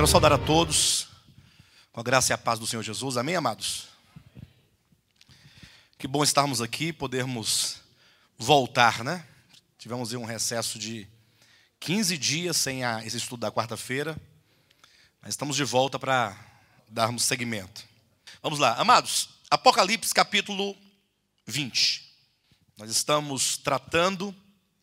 Quero saudar a todos com a graça e a paz do Senhor Jesus. Amém, amados? Que bom estarmos aqui, podermos voltar, né? Tivemos aí um recesso de 15 dias sem esse estudo da quarta-feira, mas estamos de volta para darmos seguimento. Vamos lá, amados. Apocalipse capítulo 20. Nós estamos tratando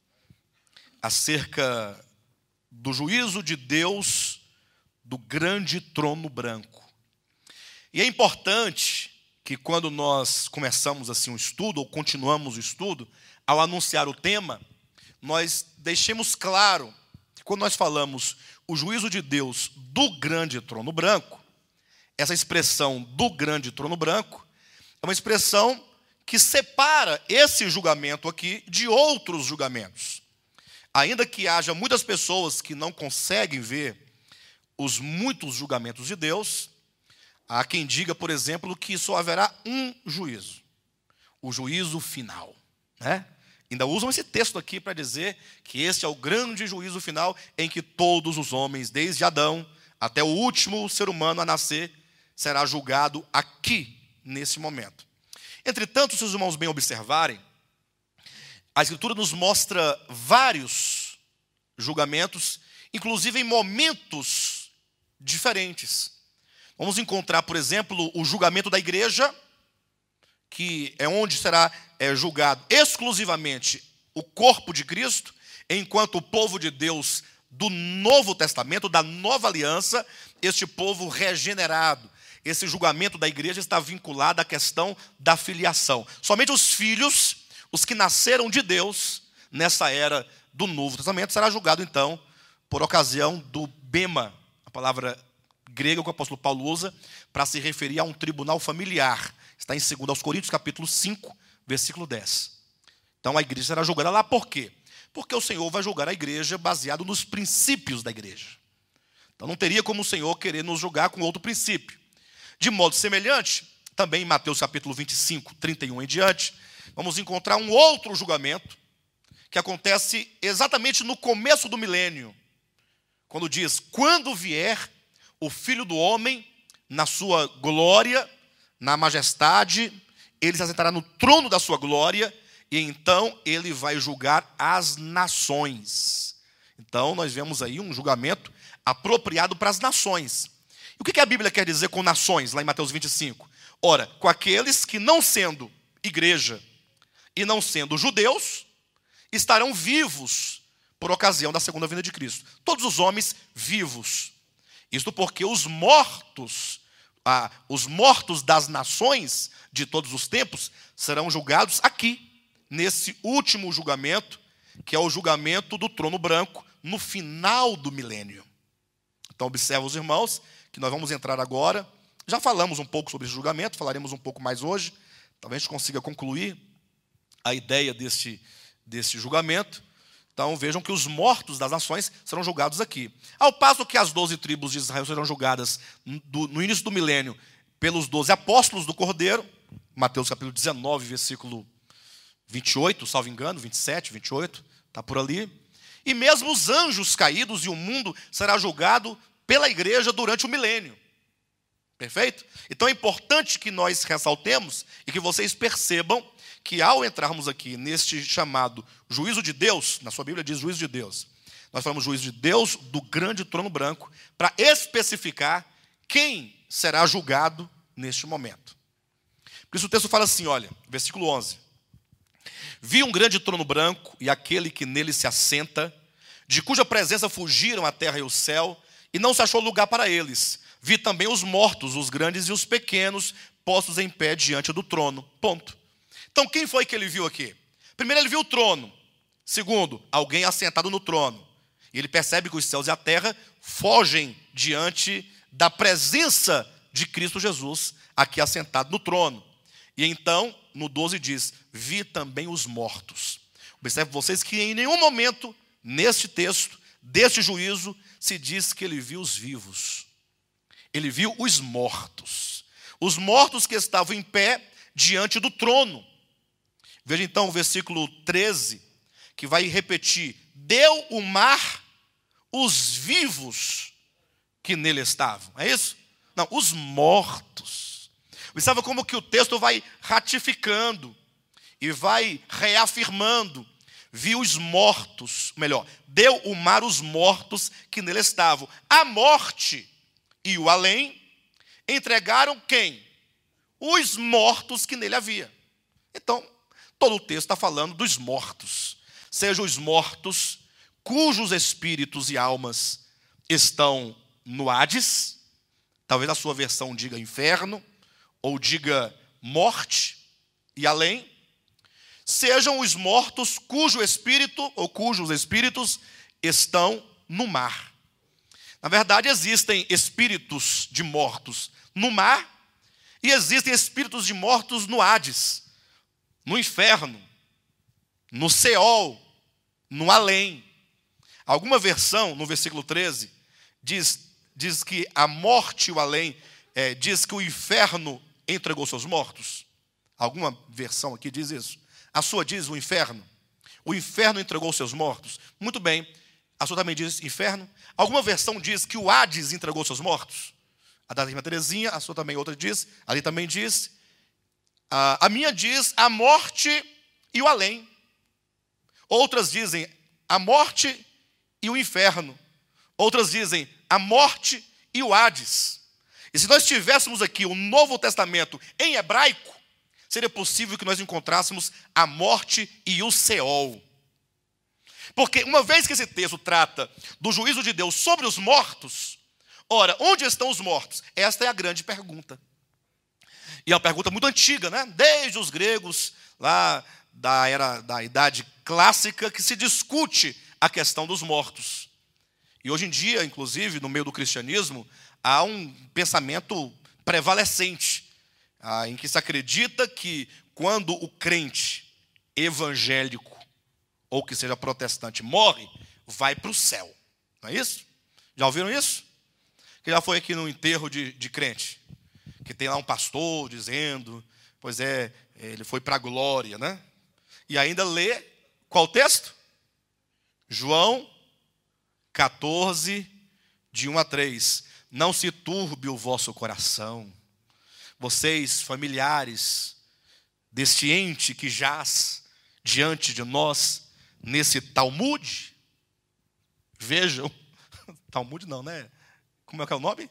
acerca do juízo de Deus do grande trono branco. E é importante que quando nós começamos assim um estudo, ou continuamos o estudo, ao anunciar o tema, nós deixemos claro que quando nós falamos o juízo de Deus do grande trono branco, essa expressão do grande trono branco é uma expressão que separa esse julgamento aqui de outros julgamentos. Ainda que haja muitas pessoas que não conseguem ver os muitos julgamentos de Deus, há quem diga, por exemplo, que só haverá um juízo, o juízo final, né? Ainda usam esse texto aqui para dizer que esse é o grande juízo final em que todos os homens, desde Adão até o último ser humano a nascer, será julgado aqui, nesse momento. Entretanto, se os irmãos bem observarem, a Escritura nos mostra vários julgamentos, inclusive em momentos diferentes. Vamos encontrar, por exemplo, o julgamento da igreja, que é onde será julgado exclusivamente o corpo de Cristo, enquanto o povo de Deus do Novo Testamento, da Nova Aliança, este povo regenerado. Esse julgamento da igreja está vinculado à questão da filiação. Somente os filhos, os que nasceram de Deus, nessa era do Novo Testamento, será julgado então por ocasião do bema, a palavra grega que o apóstolo Paulo usa para se referir a um tribunal familiar. Está em 2 Coríntios, capítulo 5, versículo 10. Então a igreja será julgada lá por quê? Porque o Senhor vai julgar a igreja baseado nos princípios da igreja. Então não teria como o Senhor querer nos julgar com outro princípio. De modo semelhante, também em Mateus capítulo 25, 31 em diante, vamos encontrar um outro julgamento que acontece exatamente no começo do milênio, quando diz: quando vier o Filho do Homem na sua glória, na majestade, ele se assentará no trono da sua glória, e então ele vai julgar as nações. Então nós vemos aí um julgamento apropriado para as nações. E o que a Bíblia quer dizer com nações, lá em Mateus 25? Ora, com aqueles que, não sendo igreja e não sendo judeus, estarão vivos por ocasião da segunda vinda de Cristo. Todos os homens vivos. Isto porque os mortos das nações de todos os tempos serão julgados aqui, nesse último julgamento, que é o julgamento do trono branco, no final do milênio. Então observa os irmãos, que nós vamos entrar agora. Já falamos um pouco sobre esse julgamento, falaremos um pouco mais hoje. Talvez a gente consiga concluir a ideia desse julgamento. Então vejam que os mortos das nações serão julgados aqui. Ao passo que as 12 tribos de Israel serão julgadas no início do milênio pelos 12 apóstolos do Cordeiro, Mateus capítulo 19, versículo 28, salvo engano, 27, 28, está por ali. E mesmo os anjos caídos e o mundo será julgado pela igreja durante o milênio. Perfeito? Então é importante que nós ressaltemos e que vocês percebam que ao entrarmos aqui neste chamado juízo de Deus, na sua Bíblia diz juízo de Deus, nós falamos juízo de Deus do grande trono branco, para especificar quem será julgado neste momento. Por isso o texto fala assim, olha, versículo 11. Vi um grande trono branco e aquele que nele se assenta, de cuja presença fugiram a terra e o céu, e não se achou lugar para eles. Vi também os mortos, os grandes e os pequenos, postos em pé diante do trono. Ponto. Então quem foi que ele viu aqui? Primeiro ele viu o trono. Segundo, alguém assentado no trono. E ele percebe que os céus e a terra fogem diante da presença de Cristo Jesus, aqui assentado no trono. E então, no 12 diz, vi também os mortos. Observe vocês que em nenhum momento, neste texto, deste juízo, se diz que ele viu os vivos. Ele viu os mortos. Os mortos que estavam em pé diante do trono. Veja então o versículo 13, que vai repetir: deu o mar os vivos que nele estavam. É isso? Não, os mortos. Observa como que o texto vai ratificando e vai reafirmando. Viu os mortos, melhor, deu o mar os mortos que nele estavam. A morte e o além entregaram quem? Os mortos que nele havia. Então, todo o texto está falando dos mortos. Sejam os mortos cujos espíritos e almas estão no Hades. Talvez a sua versão diga inferno, ou diga morte e além. Sejam os mortos cujo espírito ou cujos espíritos estão no mar. Na verdade, existem espíritos de mortos no mar e existem espíritos de mortos no Hades, no inferno, no Seol, no além. Alguma versão, no versículo 13, diz que a morte e o além, diz que o inferno entregou seus mortos. Alguma versão aqui diz isso. A sua diz o inferno. O inferno entregou seus mortos. Muito bem. A sua também diz inferno. Alguma versão diz que o Hades entregou seus mortos. A da irmã Terezinha, a sua também outra diz. Ali também diz. A minha diz a morte e o além. Outras dizem a morte e o inferno. Outras dizem a morte e o Hades. E se nós tivéssemos aqui o Novo Testamento em hebraico, seria possível que nós encontrássemos a morte e o Seol. Porque uma vez que esse texto trata do juízo de Deus sobre os mortos, ora, onde estão os mortos? Esta é a grande pergunta. E é uma pergunta muito antiga, né? Desde os gregos, lá da Idade Clássica, que se discute a questão dos mortos. E hoje em dia, inclusive, no meio do cristianismo, há um pensamento prevalecente, em que se acredita que quando o crente evangélico, ou que seja protestante, morre, vai para o céu. Não é isso? Já ouviram isso? Quem já foi aqui no enterro de crente? Que tem lá um pastor dizendo, pois ele foi para a glória, né? E ainda lê, qual texto? João 14, de 1 a 3. Não se turbe o vosso coração. Vocês, familiares deste ente que jaz diante de nós, nesse Talmud, vejam, Talmud não, né? Como é que é o nome?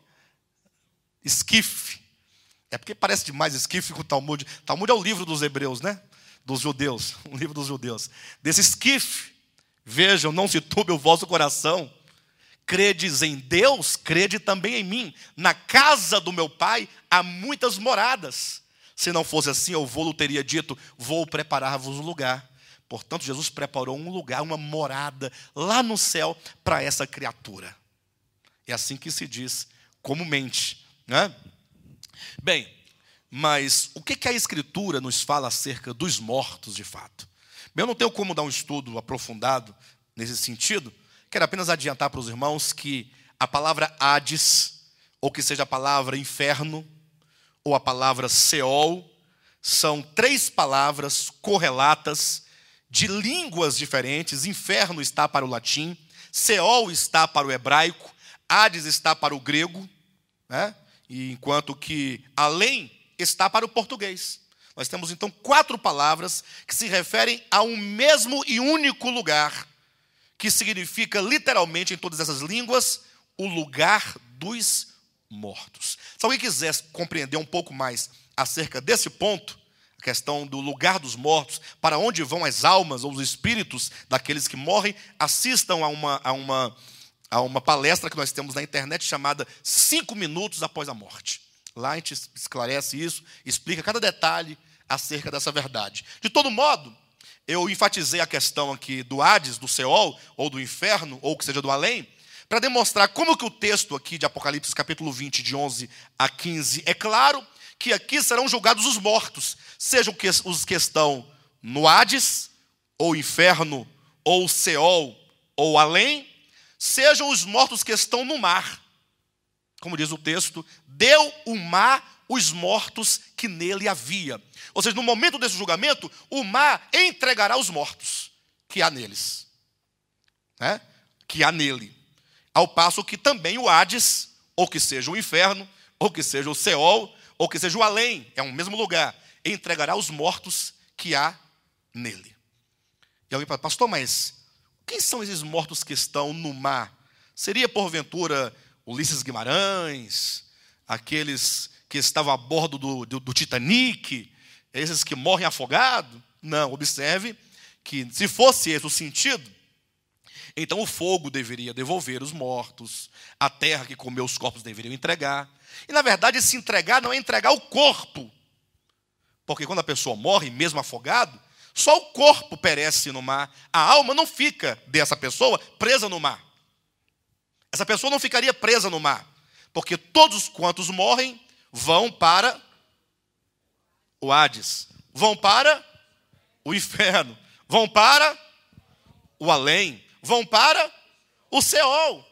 Esquife. É porque parece demais esquife com Talmud. Talmud é o livro dos hebreus, né? Dos judeus, um livro dos judeus. Desse esquife, vejam, não se turbe o vosso coração. Credes em Deus, crede também em mim. Na casa do meu pai há muitas moradas. Se não fosse assim, eu teria dito, vou preparar-vos um lugar. Portanto, Jesus preparou um lugar, uma morada lá no céu para essa criatura. É assim que se diz comumente, né? Bem, mas o que a Escritura nos fala acerca dos mortos de fato? Bem, eu não tenho como dar um estudo aprofundado nesse sentido. Quero apenas adiantar para os irmãos que a palavra Hades, ou que seja a palavra inferno, ou a palavra Seol, são três palavras correlatas de línguas diferentes. Inferno está para o latim, Seol está para o hebraico, Hades está para o grego, né? E enquanto que além está para o português. Nós temos então 4 palavras que se referem a um mesmo e único lugar, que significa literalmente em todas essas línguas, o lugar dos mortos. Se alguém quiser compreender um pouco mais acerca desse ponto, a questão do lugar dos mortos, para onde vão as almas ou os espíritos daqueles que morrem, assistam a uma palestra que nós temos na internet chamada 5 minutos após a morte. Lá a gente esclarece isso, explica cada detalhe acerca dessa verdade. De todo modo, eu enfatizei a questão aqui do Hades, do Seol, ou do inferno, ou que seja do além, para demonstrar como que o texto aqui de Apocalipse, capítulo 20, de 11 a 15, é claro que aqui serão julgados os mortos, sejam os que estão no Hades, ou inferno, ou Seol, ou além, sejam os mortos que estão no mar. Como diz o texto, deu o mar os mortos que nele havia. Ou seja, no momento desse julgamento, o mar entregará os mortos que há neles, né? Que há nele. Ao passo que também o Hades, ou que seja o inferno, ou que seja o Seol, ou que seja o além, é um mesmo lugar, e entregará os mortos que há nele. E alguém fala, pastor, mas quem são esses mortos que estão no mar? Seria, porventura, Ulisses Guimarães, aqueles que estavam a bordo do Titanic, esses que morrem afogados? Não, observe que se fosse esse o sentido, então o fogo deveria devolver os mortos, a terra que comeu os corpos deveria entregar. E na verdade esse entregar não é entregar o corpo, porque quando a pessoa morre, mesmo afogado, só o corpo perece no mar, a alma não fica dessa pessoa presa no mar. Essa pessoa não ficaria presa no mar, porque todos quantos morrem vão para o Hades, vão para o inferno, vão para o além, vão para o Seol.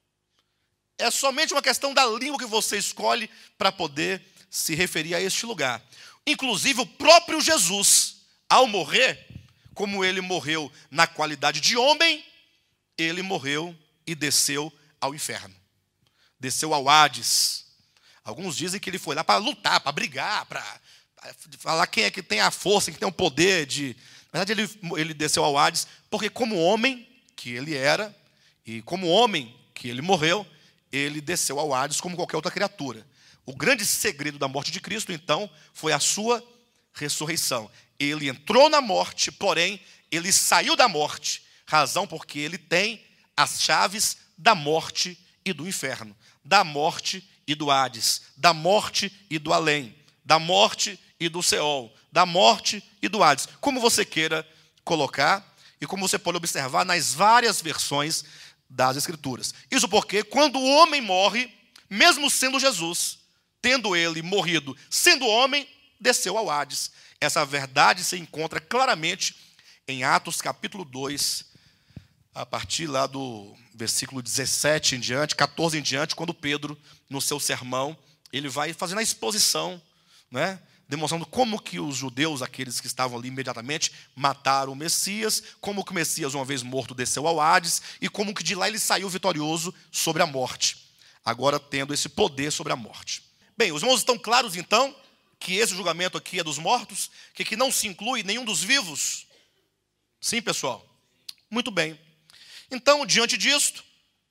É somente uma questão da língua que você escolhe para poder se referir a este lugar. Inclusive o próprio Jesus, ao morrer, como ele morreu na qualidade de homem, ele morreu e desceu ao inferno. Desceu ao Hades. Alguns dizem que ele foi lá para lutar, para brigar, para falar quem é que tem a força, quem tem o poder de... Na verdade, ele desceu ao Hades, porque como homem que ele era, e como homem que ele morreu, ele desceu ao Hades como qualquer outra criatura. O grande segredo da morte de Cristo, então, foi a sua ressurreição. Ele entrou na morte, porém, ele saiu da morte, razão porque ele tem as chaves da morte e do inferno, da morte e do Hades, da morte e do além, da morte e do Seol, da morte e do Hades, como você queira colocar e como você pode observar nas várias versões das Escrituras. Isso porque quando o homem morre, mesmo sendo Jesus, tendo ele morrido, sendo homem, desceu ao Hades. Essa verdade se encontra claramente em Atos capítulo 2, a partir lá do versículo 17 em diante, 14 em diante, quando Pedro, no seu sermão, ele vai fazendo a exposição, né, demonstrando como que os judeus, aqueles que estavam ali imediatamente, mataram o Messias, como que o Messias, uma vez morto, desceu ao Hades, e como que de lá ele saiu vitorioso sobre a morte, agora tendo esse poder sobre a morte. Bem, os irmãos estão claros, então, que esse julgamento aqui é dos mortos, que aqui não se inclui nenhum dos vivos? Sim, pessoal? Muito bem. Então, diante disto,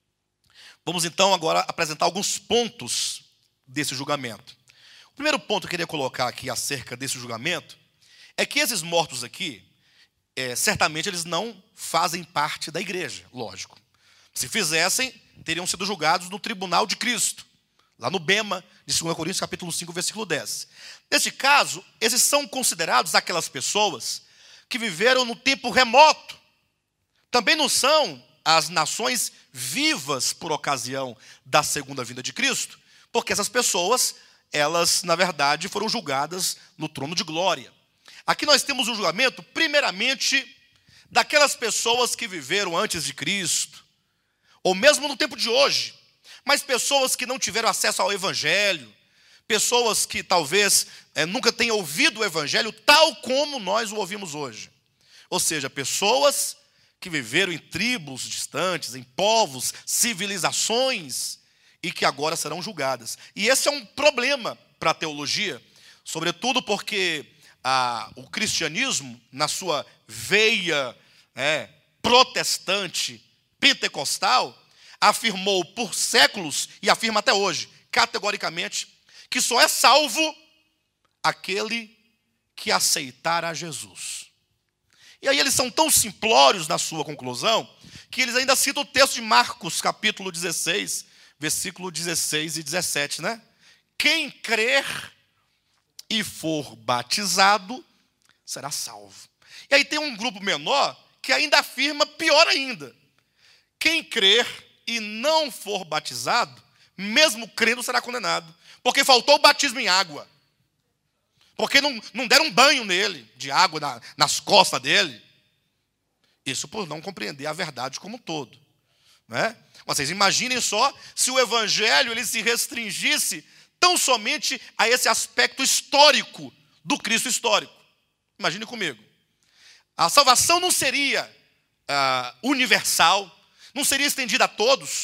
vamos então agora apresentar alguns pontos desse julgamento. O primeiro ponto que eu queria colocar aqui acerca desse julgamento é que esses mortos aqui, certamente eles não fazem parte da igreja, lógico. Se fizessem, teriam sido julgados no tribunal de Cristo, lá no Bema, de 2 Coríntios capítulo 5, versículo 10. Neste caso, esses são considerados aquelas pessoas que viveram no tempo remoto. Também não são as nações vivas por ocasião da segunda vinda de Cristo, porque essas pessoas, elas, na verdade, foram julgadas no trono de glória. Aqui nós temos um julgamento, primeiramente, daquelas pessoas que viveram antes de Cristo, ou mesmo no tempo de hoje, mas pessoas que não tiveram acesso ao Evangelho, pessoas que talvez nunca tenham ouvido o Evangelho tal como nós o ouvimos hoje. Ou seja, pessoas que viveram em tribos distantes, em povos, civilizações, e que agora serão julgadas. E esse é um problema para a teologia, sobretudo porque o cristianismo, na sua veia protestante, pentecostal, afirmou por séculos, e afirma até hoje, categoricamente, que só é salvo aquele que aceitar a Jesus. E aí eles são tão simplórios na sua conclusão, que eles ainda citam o texto de Marcos, capítulo 16, versículo 16 e 17, né? Quem crer e for batizado, será salvo. E aí tem um grupo menor, que ainda afirma pior ainda. Quem crer e não for batizado, mesmo crendo, será condenado. Porque faltou o batismo em água. Porque não deram um banho nele, de água nas costas dele. Isso por não compreender a verdade como um todo. Né? Vocês imaginem só se o evangelho ele se restringisse tão somente a esse aspecto histórico do Cristo histórico. Imagine comigo. A salvação não seria universal, não seria estendida a todos,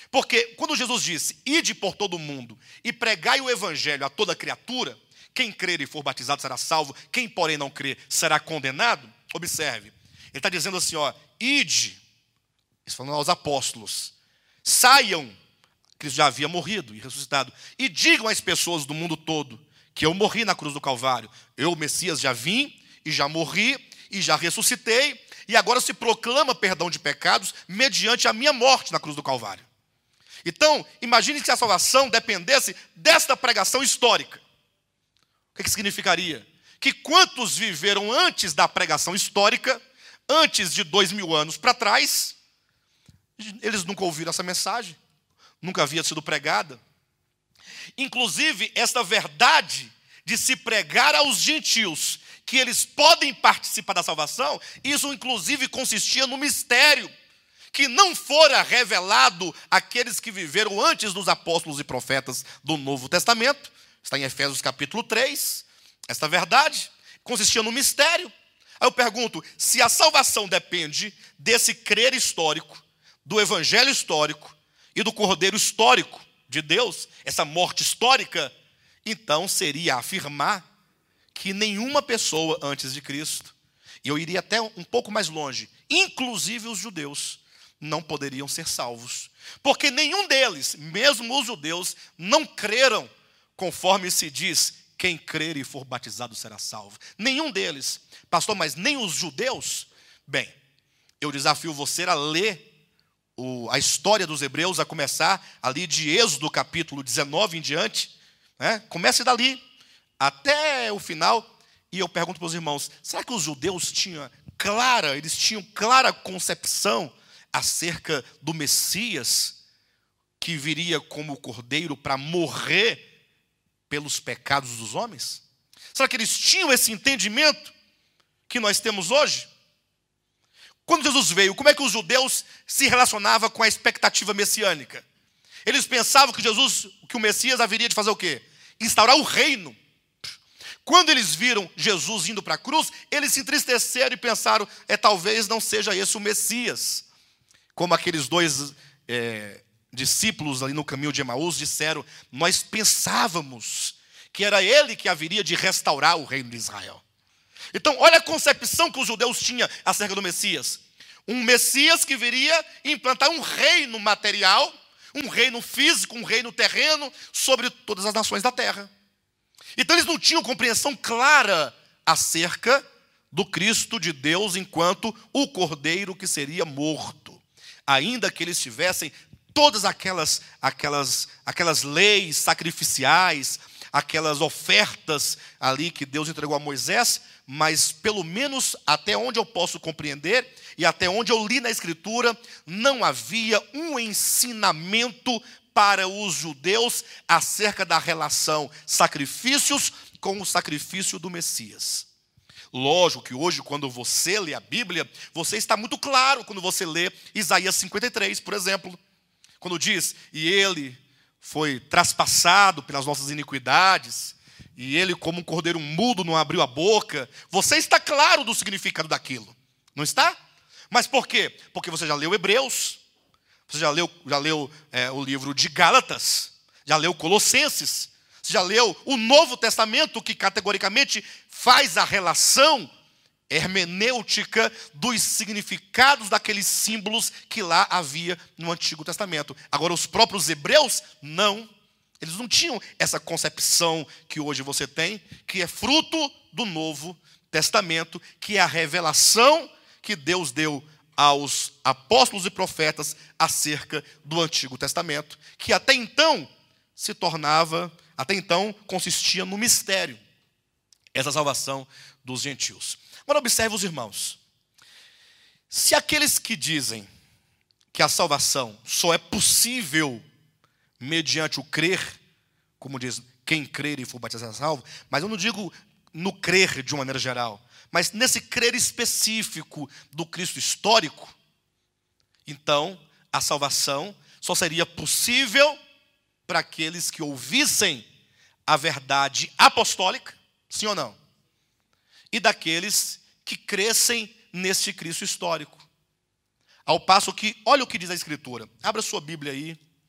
Porque quando Jesus disse, ide por todo o mundo e pregai o evangelho a toda criatura, quem crer e for batizado será salvo, quem porém não crer será condenado. Observe, ele está dizendo assim, ide, isso falando aos apóstolos, saiam, Cristo já havia morrido e ressuscitado, e digam às pessoas do mundo todo que eu morri na cruz do Calvário, eu, o Messias, já vim e já morri e já ressuscitei, e agora se proclama perdão de pecados mediante a minha morte na cruz do Calvário. Então, imagine se a salvação dependesse desta pregação histórica. O que significaria? Que quantos viveram antes da pregação histórica, antes de 2000 anos para trás, eles nunca ouviram essa mensagem, nunca havia sido pregada. Inclusive, esta verdade de se pregar aos gentios, que eles podem participar da salvação, isso inclusive consistia no mistério, que não fora revelado àqueles que viveram antes dos apóstolos e profetas do Novo Testamento. Está em Efésios capítulo 3, esta verdade consistia no mistério. Aí eu pergunto, se a salvação depende desse crer histórico, do evangelho histórico e do cordeiro histórico de Deus, essa morte histórica, então seria afirmar que nenhuma pessoa antes de Cristo, e eu iria até um pouco mais longe, inclusive os judeus, não poderiam ser salvos, porque nenhum deles, mesmo os judeus, não creram, conforme se diz, quem crer e for batizado será salvo. Nenhum deles. Pastor, mas nem os judeus? Bem, eu desafio você a ler a história dos hebreus, a começar ali de Êxodo capítulo 19 em diante, né? Comece dali até o final, e eu pergunto para os irmãos, será que os judeus tinham clara concepção acerca do Messias, que viria como cordeiro para morrer pelos pecados dos homens? Será que eles tinham esse entendimento que nós temos hoje? Quando Jesus veio, como é que os judeus se relacionavam com a expectativa messiânica? Eles pensavam que o Messias haveria de fazer o quê? Instaurar o reino. Quando eles viram Jesus indo para a cruz, eles se entristeceram e pensaram, talvez não seja esse o Messias. Como aqueles dois discípulos ali no caminho de Emaús disseram, nós pensávamos que era ele que haveria de restaurar o reino de Israel. Então, olha a concepção que os judeus tinham acerca do Messias. Um Messias que viria implantar um reino material, um reino físico, um reino terreno, sobre todas as nações da terra. Então, eles não tinham compreensão clara acerca do Cristo de Deus enquanto o cordeiro que seria morto. Ainda que eles tivessem todas aquelas leis sacrificiais, aquelas ofertas ali que Deus entregou a Moisés, mas pelo menos até onde eu posso compreender e até onde eu li na Escritura, não havia um ensinamento para os judeus acerca da relação sacrifícios com o sacrifício do Messias. Lógico que hoje, quando você lê a Bíblia, você está muito claro quando você lê Isaías 53, por exemplo, quando diz, e ele foi traspassado pelas nossas iniquidades, e ele como um cordeiro mudo não abriu a boca. Você está claro do significado daquilo, não está? Mas por quê? Porque você já leu Hebreus, você já leu o livro de Gálatas, já leu Colossenses, você já leu o Novo Testamento, que categoricamente faz a relação hermenêutica dos significados daqueles símbolos que lá havia no Antigo Testamento. Agora, os próprios hebreus, não. Eles não tinham essa concepção que hoje você tem, que é fruto do Novo Testamento, que é a revelação que Deus deu aos apóstolos e profetas acerca do Antigo Testamento, que até então consistia no mistério, essa salvação dos gentios. Agora observe os irmãos. Se aqueles que dizem que a salvação só é possível mediante o crer, como diz, quem crer e for batizado é salvo, mas eu não digo no crer de uma maneira geral, mas nesse crer específico do Cristo histórico, então a salvação só seria possível para aqueles que ouvissem a verdade apostólica, sim ou não? E daqueles que crescem neste Cristo histórico. Ao passo que, olha o que diz a Escritura. Abra sua Bíblia aí,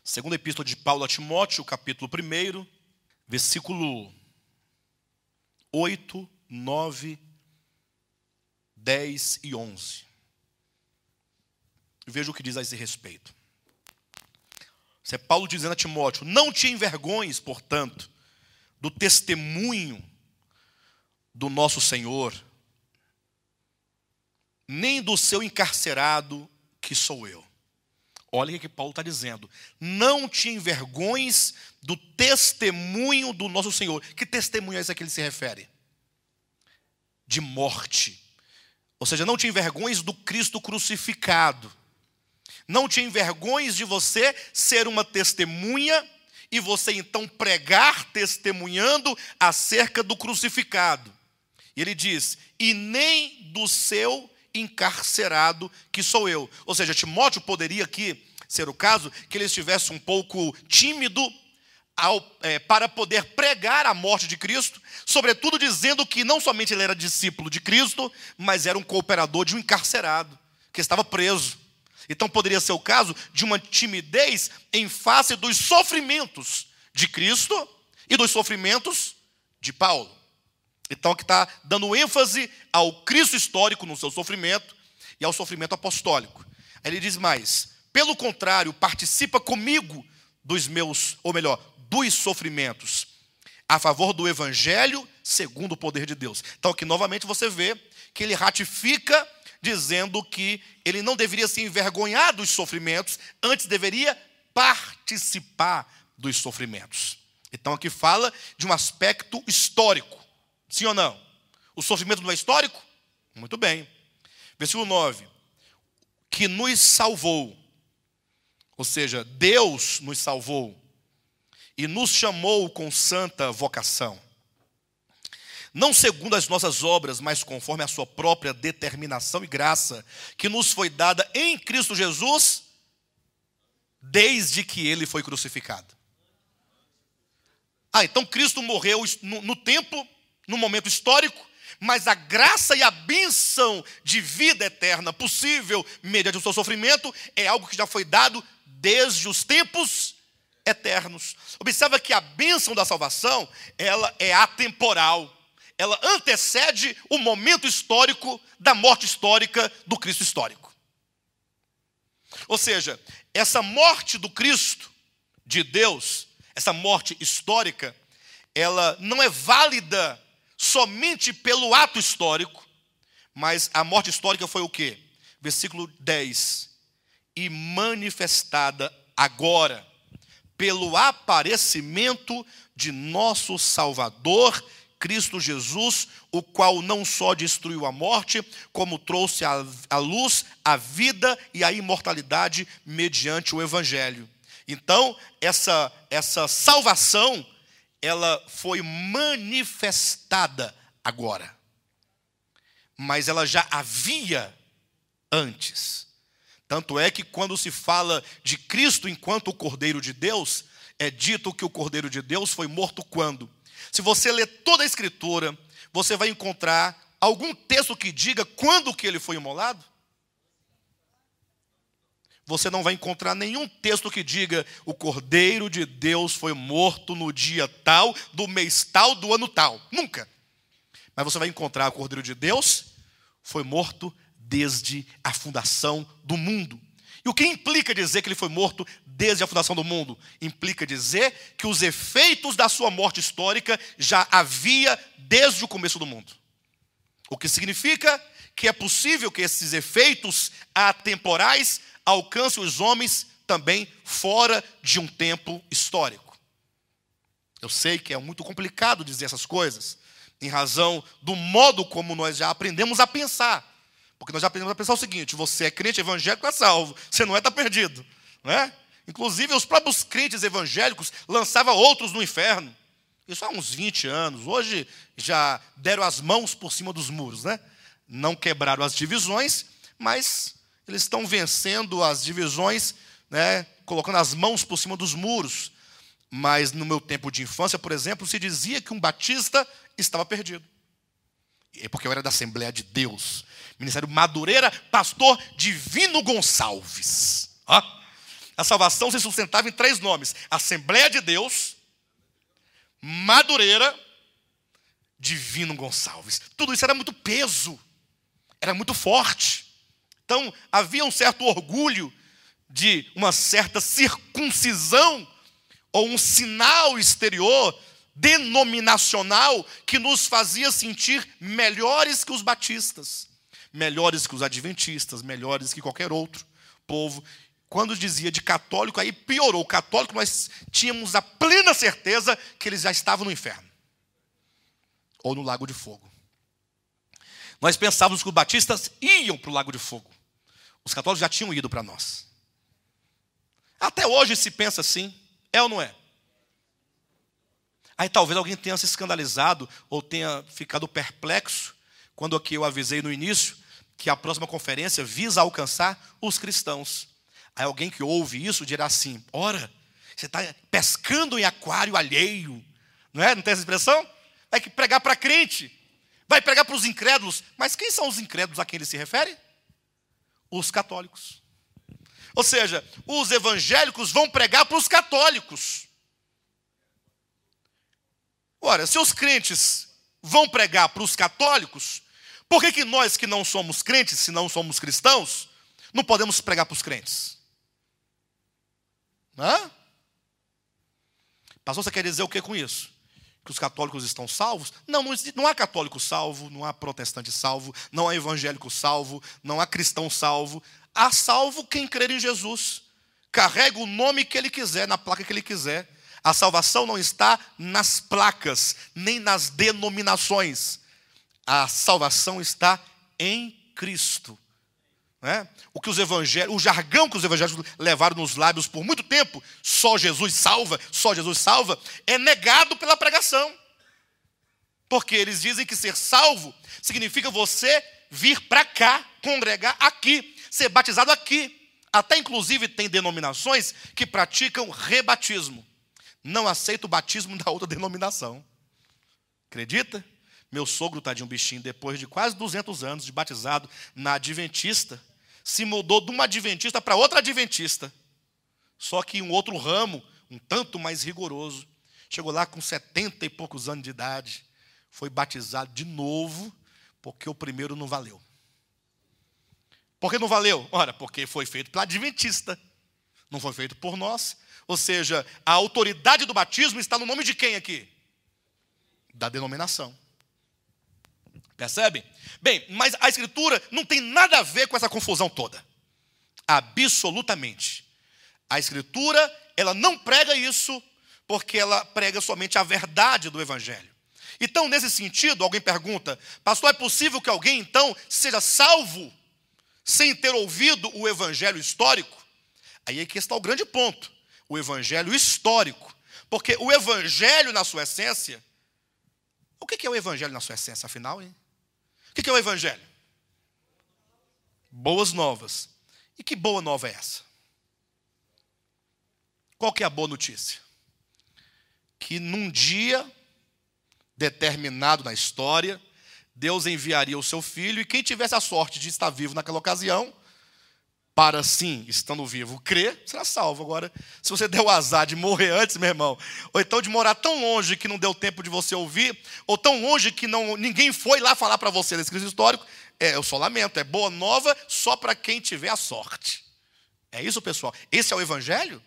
Segunda epístola de Paulo a Timóteo, capítulo 1, versículo 8, 9, 10 e 11. Veja o que diz a esse respeito. Isso é Paulo dizendo a Timóteo: não te envergonhes, portanto, do testemunho do nosso Senhor, nem do seu encarcerado, que sou eu. Olha o que Paulo está dizendo. Não te envergonhes do testemunho do nosso Senhor. Que testemunho é esse a que ele se refere? De morte. Ou seja, não te envergonhes do Cristo crucificado. Não te envergonhes de você ser uma testemunha e você então pregar testemunhando acerca do crucificado. E ele diz: e nem do seu encarcerado, que sou eu. Ou seja, Timóteo poderia aqui ser o caso que ele estivesse um pouco tímido para poder pregar a morte de Cristo, sobretudo dizendo que não somente ele era discípulo de Cristo, mas era um cooperador de um encarcerado, que estava preso. Então poderia ser o caso de uma timidez em face dos sofrimentos de Cristo e dos sofrimentos de Paulo. Então aqui está dando ênfase ao Cristo histórico no seu sofrimento e ao sofrimento apostólico. Aí ele diz mais: pelo contrário, participa comigo dos sofrimentos a favor do evangelho segundo o poder de Deus. Então aqui novamente você vê que ele ratifica, dizendo que ele não deveria se envergonhar dos sofrimentos, antes deveria participar dos sofrimentos. Então aqui fala de um aspecto histórico. Sim ou não? O sofrimento não é histórico? Muito bem. Versículo 9. Que nos salvou. Ou seja, Deus nos salvou e nos chamou com santa vocação. Não segundo as nossas obras, mas conforme a sua própria determinação e graça, que nos foi dada em Cristo Jesus, desde que ele foi crucificado. Então Cristo morreu no tempo, no momento histórico, mas a graça e a bênção de vida eterna possível mediante o seu sofrimento é algo que já foi dado desde os tempos eternos. Observa que a bênção da salvação, ela é atemporal. Ela antecede o momento histórico da morte histórica do Cristo histórico. Ou seja, essa morte do Cristo, de Deus, essa morte histórica, ela não é válida somente pelo ato histórico, mas a morte histórica foi o quê? Versículo 10. E manifestada agora, pelo aparecimento de nosso Salvador, Cristo Jesus, o qual não só destruiu a morte, como trouxe à luz a vida e a imortalidade mediante o Evangelho. Então, essa salvação, ela foi manifestada agora. Mas ela já havia antes. Tanto é que quando se fala de Cristo enquanto o Cordeiro de Deus, é dito que o Cordeiro de Deus foi morto quando? Se você ler toda a Escritura, você vai encontrar algum texto que diga quando que ele foi imolado? Você não vai encontrar nenhum texto que diga o Cordeiro de Deus foi morto no dia tal, do mês tal, do ano tal. Nunca. Mas você vai encontrar o Cordeiro de Deus foi morto desde a fundação do mundo. E o que implica dizer que ele foi morto desde a fundação do mundo? Implica dizer que os efeitos da sua morte histórica já havia desde o começo do mundo. O que significa que é possível que esses efeitos atemporais alcancem os homens também fora de um tempo histórico. Eu sei que é muito complicado dizer essas coisas, em razão do modo como nós já aprendemos a pensar. Porque nós já aprendemos a pensar o seguinte: você é crente evangélico, é salvo. Você não é, está perdido. Não é? Inclusive, os próprios crentes evangélicos lançavam outros no inferno. Isso há uns 20 anos. Hoje já deram as mãos por cima dos muros. Né? Não quebraram as divisões, mas eles estão vencendo as divisões, né? Colocando as mãos por cima dos muros. Mas no meu tempo de infância, por exemplo, se dizia que um batista estava perdido. É porque eu era da Assembleia de Deus. Ministério Madureira, pastor Divino Gonçalves. A salvação se sustentava em 3 nomes: Assembleia de Deus, Madureira, Divino Gonçalves. Tudo isso era muito peso, era muito forte. Então havia um certo orgulho de uma certa circuncisão ou um sinal exterior denominacional que nos fazia sentir melhores que os batistas, melhores que os adventistas, melhores que qualquer outro povo. Quando dizia de católico, aí piorou. O católico, nós tínhamos a plena certeza que eles já estavam no inferno ou no lago de fogo. Nós pensávamos que os batistas iam para o lago de fogo. Os católicos já tinham ido para nós. Até hoje se pensa assim, é ou não é? Aí talvez alguém tenha se escandalizado ou tenha ficado perplexo quando aqui eu avisei no início que a próxima conferência visa alcançar os cristãos. Aí alguém que ouve isso dirá assim: ora, você está pescando em aquário alheio, não é? Não tem essa expressão? Vai pregar para crente, vai pregar para os incrédulos. Mas quem são os incrédulos a quem ele se refere? Os católicos. Ou seja, os evangélicos vão pregar para os católicos. Ora, se os crentes vão pregar para os católicos, por que nós que não somos crentes, se não somos cristãos, não podemos pregar para os crentes? Hã? Pastor, você quer dizer o que com isso? Que os católicos estão salvos? Não há católico salvo, não há protestante salvo, não há evangélico salvo, não há cristão salvo. Há salvo quem crer em Jesus. Carrega o nome que ele quiser, na placa que ele quiser. A salvação não está nas placas, nem nas denominações. A salvação está em Cristo. O jargão que os evangélicos levaram nos lábios por muito tempo, só Jesus salva, é negado pela pregação. Porque eles dizem que ser salvo significa você vir para cá, congregar aqui, ser batizado aqui. Até inclusive tem denominações que praticam rebatismo. Não aceita o batismo da outra denominação. Acredita? Meu sogro, tadinho bichinho, depois de quase 200 anos de batizado na adventista, se mudou de uma adventista para outra adventista. Só que em um outro ramo, um tanto mais rigoroso. Chegou lá com 70 e poucos anos de idade. Foi batizado de novo, porque o primeiro não valeu. Por que não valeu? Ora, porque foi feito pela adventista. Não foi feito por nós. Ou seja, a autoridade do batismo está no nome de quem aqui? Da denominação. Percebem? Bem, mas a Escritura não tem nada a ver com essa confusão toda. Absolutamente. A Escritura, ela não prega isso, porque ela prega somente a verdade do Evangelho. Então, nesse sentido, alguém pergunta: pastor, é possível que alguém, então, seja salvo sem ter ouvido o Evangelho histórico? Aí é que está o grande ponto. O Evangelho histórico. Porque o Evangelho, na sua essência... O que é o Evangelho na sua essência, afinal, hein? O que é o Evangelho? Boas novas. E que boa nova é essa? Qual que é a boa notícia? Que num dia determinado na história, Deus enviaria o seu filho, e quem tivesse a sorte de estar vivo naquela ocasião, para sim, estando vivo, crer, será salvo. Agora, se você der o azar de morrer antes, meu irmão, ou então de morar tão longe que não deu tempo de você ouvir, ou tão longe que ninguém foi lá falar para você nesse Cristo histórico, eu só lamento, é boa nova só para quem tiver a sorte. É isso, pessoal. Esse é o Evangelho?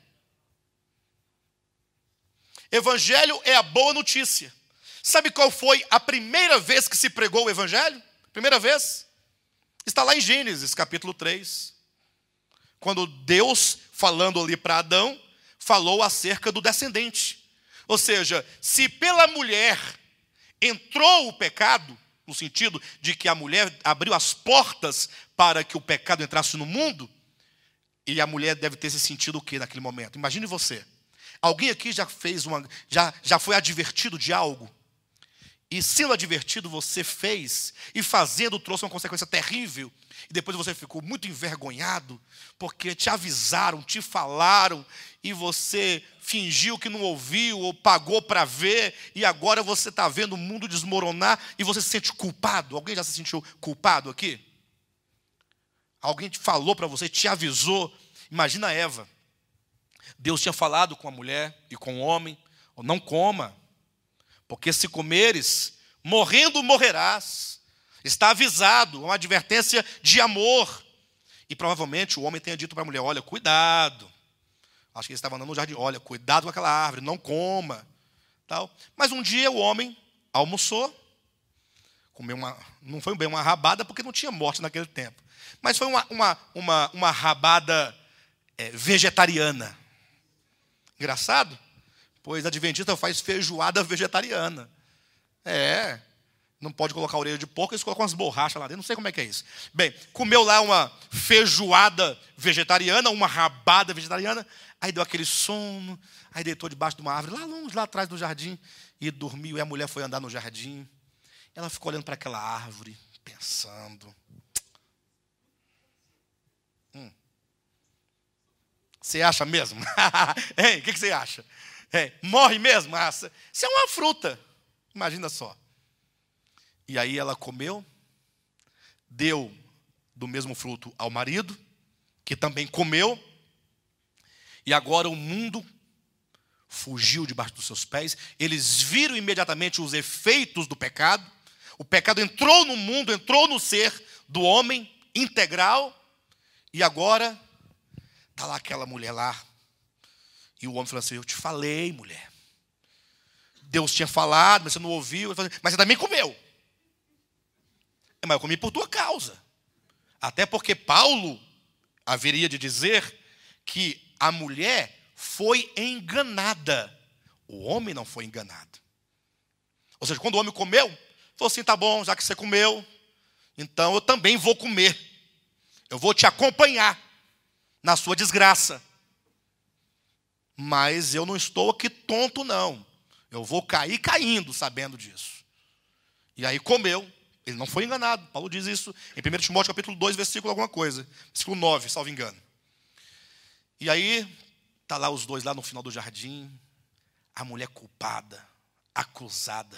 Evangelho é a boa notícia. Sabe qual foi a primeira vez que se pregou o Evangelho? Primeira vez? Está lá em Gênesis, capítulo 3. Quando Deus, falando ali para Adão, falou acerca do descendente. Ou seja, se pela mulher entrou o pecado, no sentido de que a mulher abriu as portas para que o pecado entrasse no mundo, e a mulher deve ter se sentido o quê naquele momento? Imagine você. Alguém aqui já foi advertido de algo? E sendo advertido, você fez, e fazendo trouxe uma consequência terrível, e depois você ficou muito envergonhado, porque te avisaram, te falaram, e você fingiu que não ouviu, ou pagou para ver, e agora você está vendo o mundo desmoronar, e você se sente culpado. Alguém já se sentiu culpado aqui? Alguém te falou para você, te avisou. Imagina Eva. Deus tinha falado com a mulher e com o homem: não coma, porque se comeres, morrendo morrerás. Está avisado, uma advertência de amor. E provavelmente o homem tenha dito para a mulher: olha, cuidado. Acho que ele estava andando no jardim: olha, cuidado com aquela árvore, não coma. Tal. Mas um dia o homem almoçou, comeu não foi bem uma rabada, porque não tinha morte naquele tempo, mas foi uma rabada vegetariana. Engraçado, pois a adventista faz feijoada vegetariana. Não pode colocar orelha de porco, eles colocam umas borrachas lá dentro, não sei como é que é isso. Bem, comeu lá uma feijoada vegetariana, uma rabada vegetariana, aí deu aquele sono, aí deitou debaixo de uma árvore, lá longe, lá atrás do jardim, e dormiu. E a mulher foi andar no jardim, ela ficou olhando para aquela árvore, pensando. Você acha mesmo? Hein, o que você acha? Morre mesmo? Isso é uma fruta, imagina só. E aí ela comeu, deu do mesmo fruto ao marido, que também comeu, e agora o mundo fugiu debaixo dos seus pés. Eles viram imediatamente os efeitos do pecado. O pecado entrou no mundo, entrou no ser do homem integral, e agora está lá aquela mulher lá, e o homem falou assim: eu te falei, mulher. Deus tinha falado, mas você não ouviu. Mas você também comeu. Mas eu comi por tua causa. Até porque Paulo haveria de dizer que a mulher foi enganada. O homem não foi enganado. Ou seja, quando o homem comeu, falou assim: tá bom, já que você comeu, então eu também vou comer. Eu vou te acompanhar na sua desgraça. Mas eu não estou aqui tonto, não. Eu vou cair caindo sabendo disso. E aí comeu. Ele não foi enganado. Paulo diz isso em 1 Timóteo capítulo 2, versículo alguma coisa. Versículo 9, salvo engano. E aí, está lá os dois lá no final do jardim. A mulher culpada, acusada,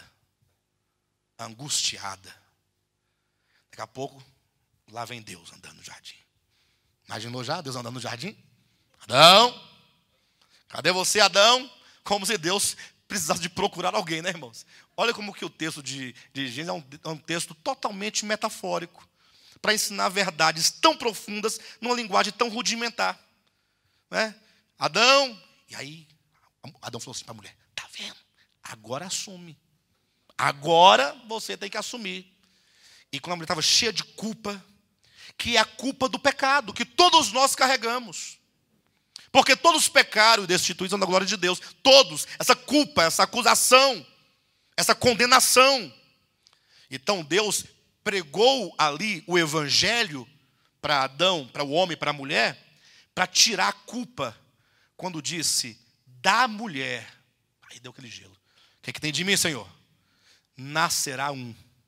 angustiada. Daqui a pouco, lá vem Deus andando no jardim. Imaginou já Deus andando no jardim? Adão, cadê você, Adão? Como se Deus precisasse de procurar alguém, né, irmãos? Olha como que o texto de Gênesis é um texto totalmente metafórico, para ensinar verdades tão profundas numa linguagem tão rudimentar. Né? Adão, e aí Adão falou assim para a mulher: tá vendo? Agora assume. Agora você tem que assumir. E quando a mulher estava cheia de culpa, que é a culpa do pecado, que todos nós carregamos. Porque todos pecaram e destituídos da glória de Deus. Todos, essa culpa, essa acusação, essa condenação. Então Deus pregou ali o evangelho para Adão, para o homem, para a mulher, para tirar a culpa, quando disse: da mulher. Aí deu aquele gelo. O que é que tem de mim, Senhor? Nascerá um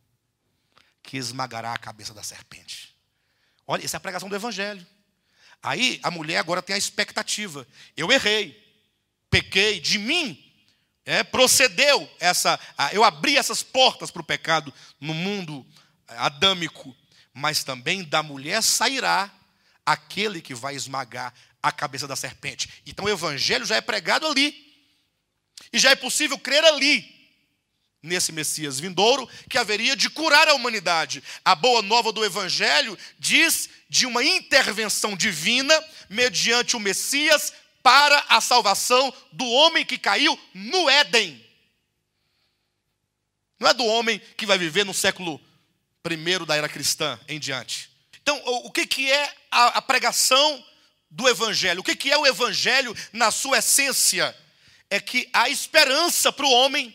que esmagará a cabeça da serpente. Olha, essa é a pregação do evangelho. Aí a mulher agora tem a expectativa: eu errei, pequei, de mim procedeu eu abri essas portas para o pecado no mundo adâmico, mas também da mulher sairá aquele que vai esmagar a cabeça da serpente. Então o evangelho já é pregado ali, e já é possível crer ali, nesse Messias vindouro, que haveria de curar a humanidade. A boa nova do evangelho diz de uma intervenção divina mediante o Messias para a salvação do homem que caiu no Éden. Não é do homem que vai viver no século I da era cristã em diante. Então, o que é a pregação do evangelho? O que é o evangelho na sua essência? É que há esperança para o homem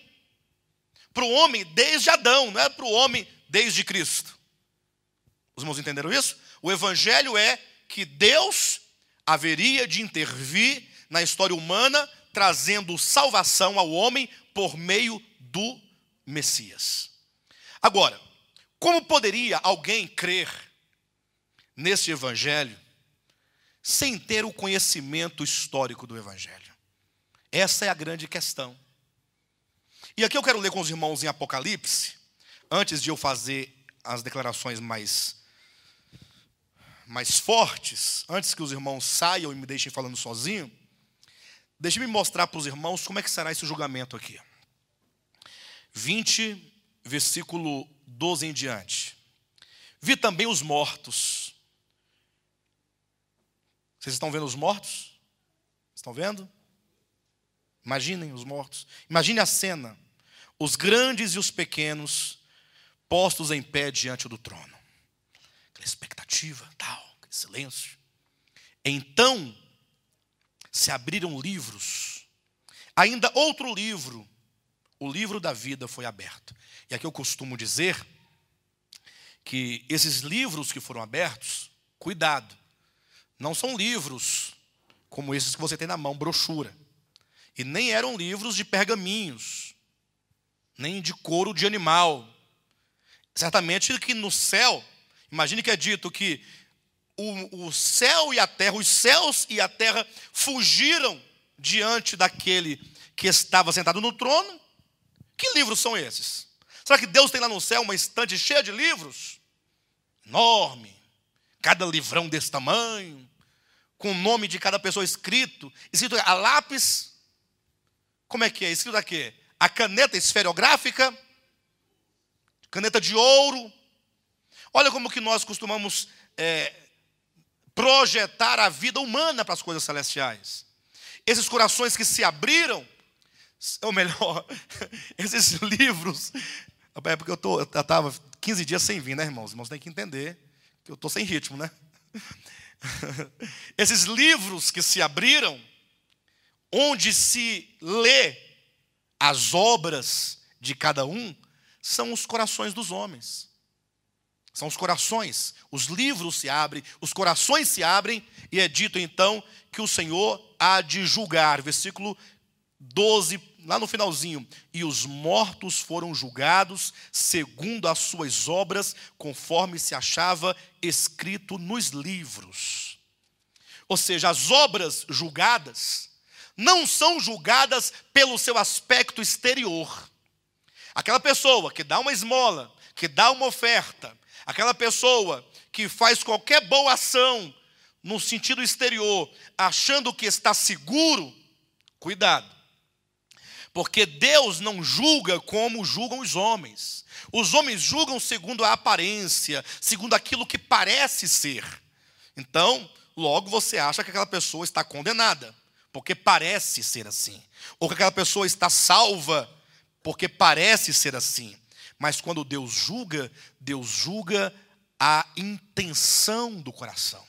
desde Adão, não é para o homem desde Cristo. Os irmãos entenderam isso? O evangelho é que Deus haveria de intervir na história humana, trazendo salvação ao homem por meio do Messias. Agora, como poderia alguém crer nesse evangelho sem ter o conhecimento histórico do evangelho? Essa é a grande questão. E aqui eu quero ler com os irmãos em Apocalipse, antes de eu fazer as declarações mais fortes, antes que os irmãos saiam e me deixem falando sozinho. Deixe-me mostrar para os irmãos como é que será esse julgamento aqui. 20, versículo 12 em diante. Vi também os mortos. Vocês estão vendo os mortos? Estão vendo? Imaginem os mortos. Imagine a cena. Os grandes e os pequenos postos em pé diante do trono. Aquela expectativa, tal, aquele silêncio. Então se abriram livros. Ainda outro livro, o livro da vida, foi aberto. E aqui eu costumo dizer que esses livros que foram abertos, cuidado, não são livros como esses que você tem na mão, brochura. E nem eram livros de pergaminhos, nem de couro de animal. Certamente que no céu, imagine que é dito que o céu e a terra, os céus e a terra fugiram diante daquele que estava sentado no trono. Que livros são esses? Será que Deus tem lá no céu uma estante cheia de livros? Enorme, cada livrão desse tamanho, com o nome de cada pessoa escrito a lápis. Como é que é? Escrito a quê? A caneta esferográfica, caneta de ouro. Olha como que nós costumamos projetar a vida humana para as coisas celestiais. Esses corações que se abriram, ou melhor, esses livros. É porque eu estava 15 dias sem vir, né, irmãos? Os irmãos têm que entender que eu estou sem ritmo, né? Esses livros que se abriram, onde se lê as obras de cada um, são os corações dos homens. São os corações. Os livros se abrem, os corações se abrem, e é dito então que o Senhor há de julgar. Versículo 12, lá no finalzinho. E os mortos foram julgados segundo as suas obras, conforme se achava escrito nos livros. Ou seja, as obras julgadas não são julgadas pelo seu aspecto exterior. Aquela pessoa que dá uma esmola, que dá uma oferta, aquela pessoa que faz qualquer boa ação no sentido exterior, achando que está seguro, cuidado. Porque Deus não julga como julgam os homens. Os homens julgam segundo a aparência, segundo aquilo que parece ser. Então, logo você acha que aquela pessoa está condenada, porque parece ser assim. Ou que aquela pessoa está salva, porque parece ser assim. Mas quando Deus julga a intenção do coração.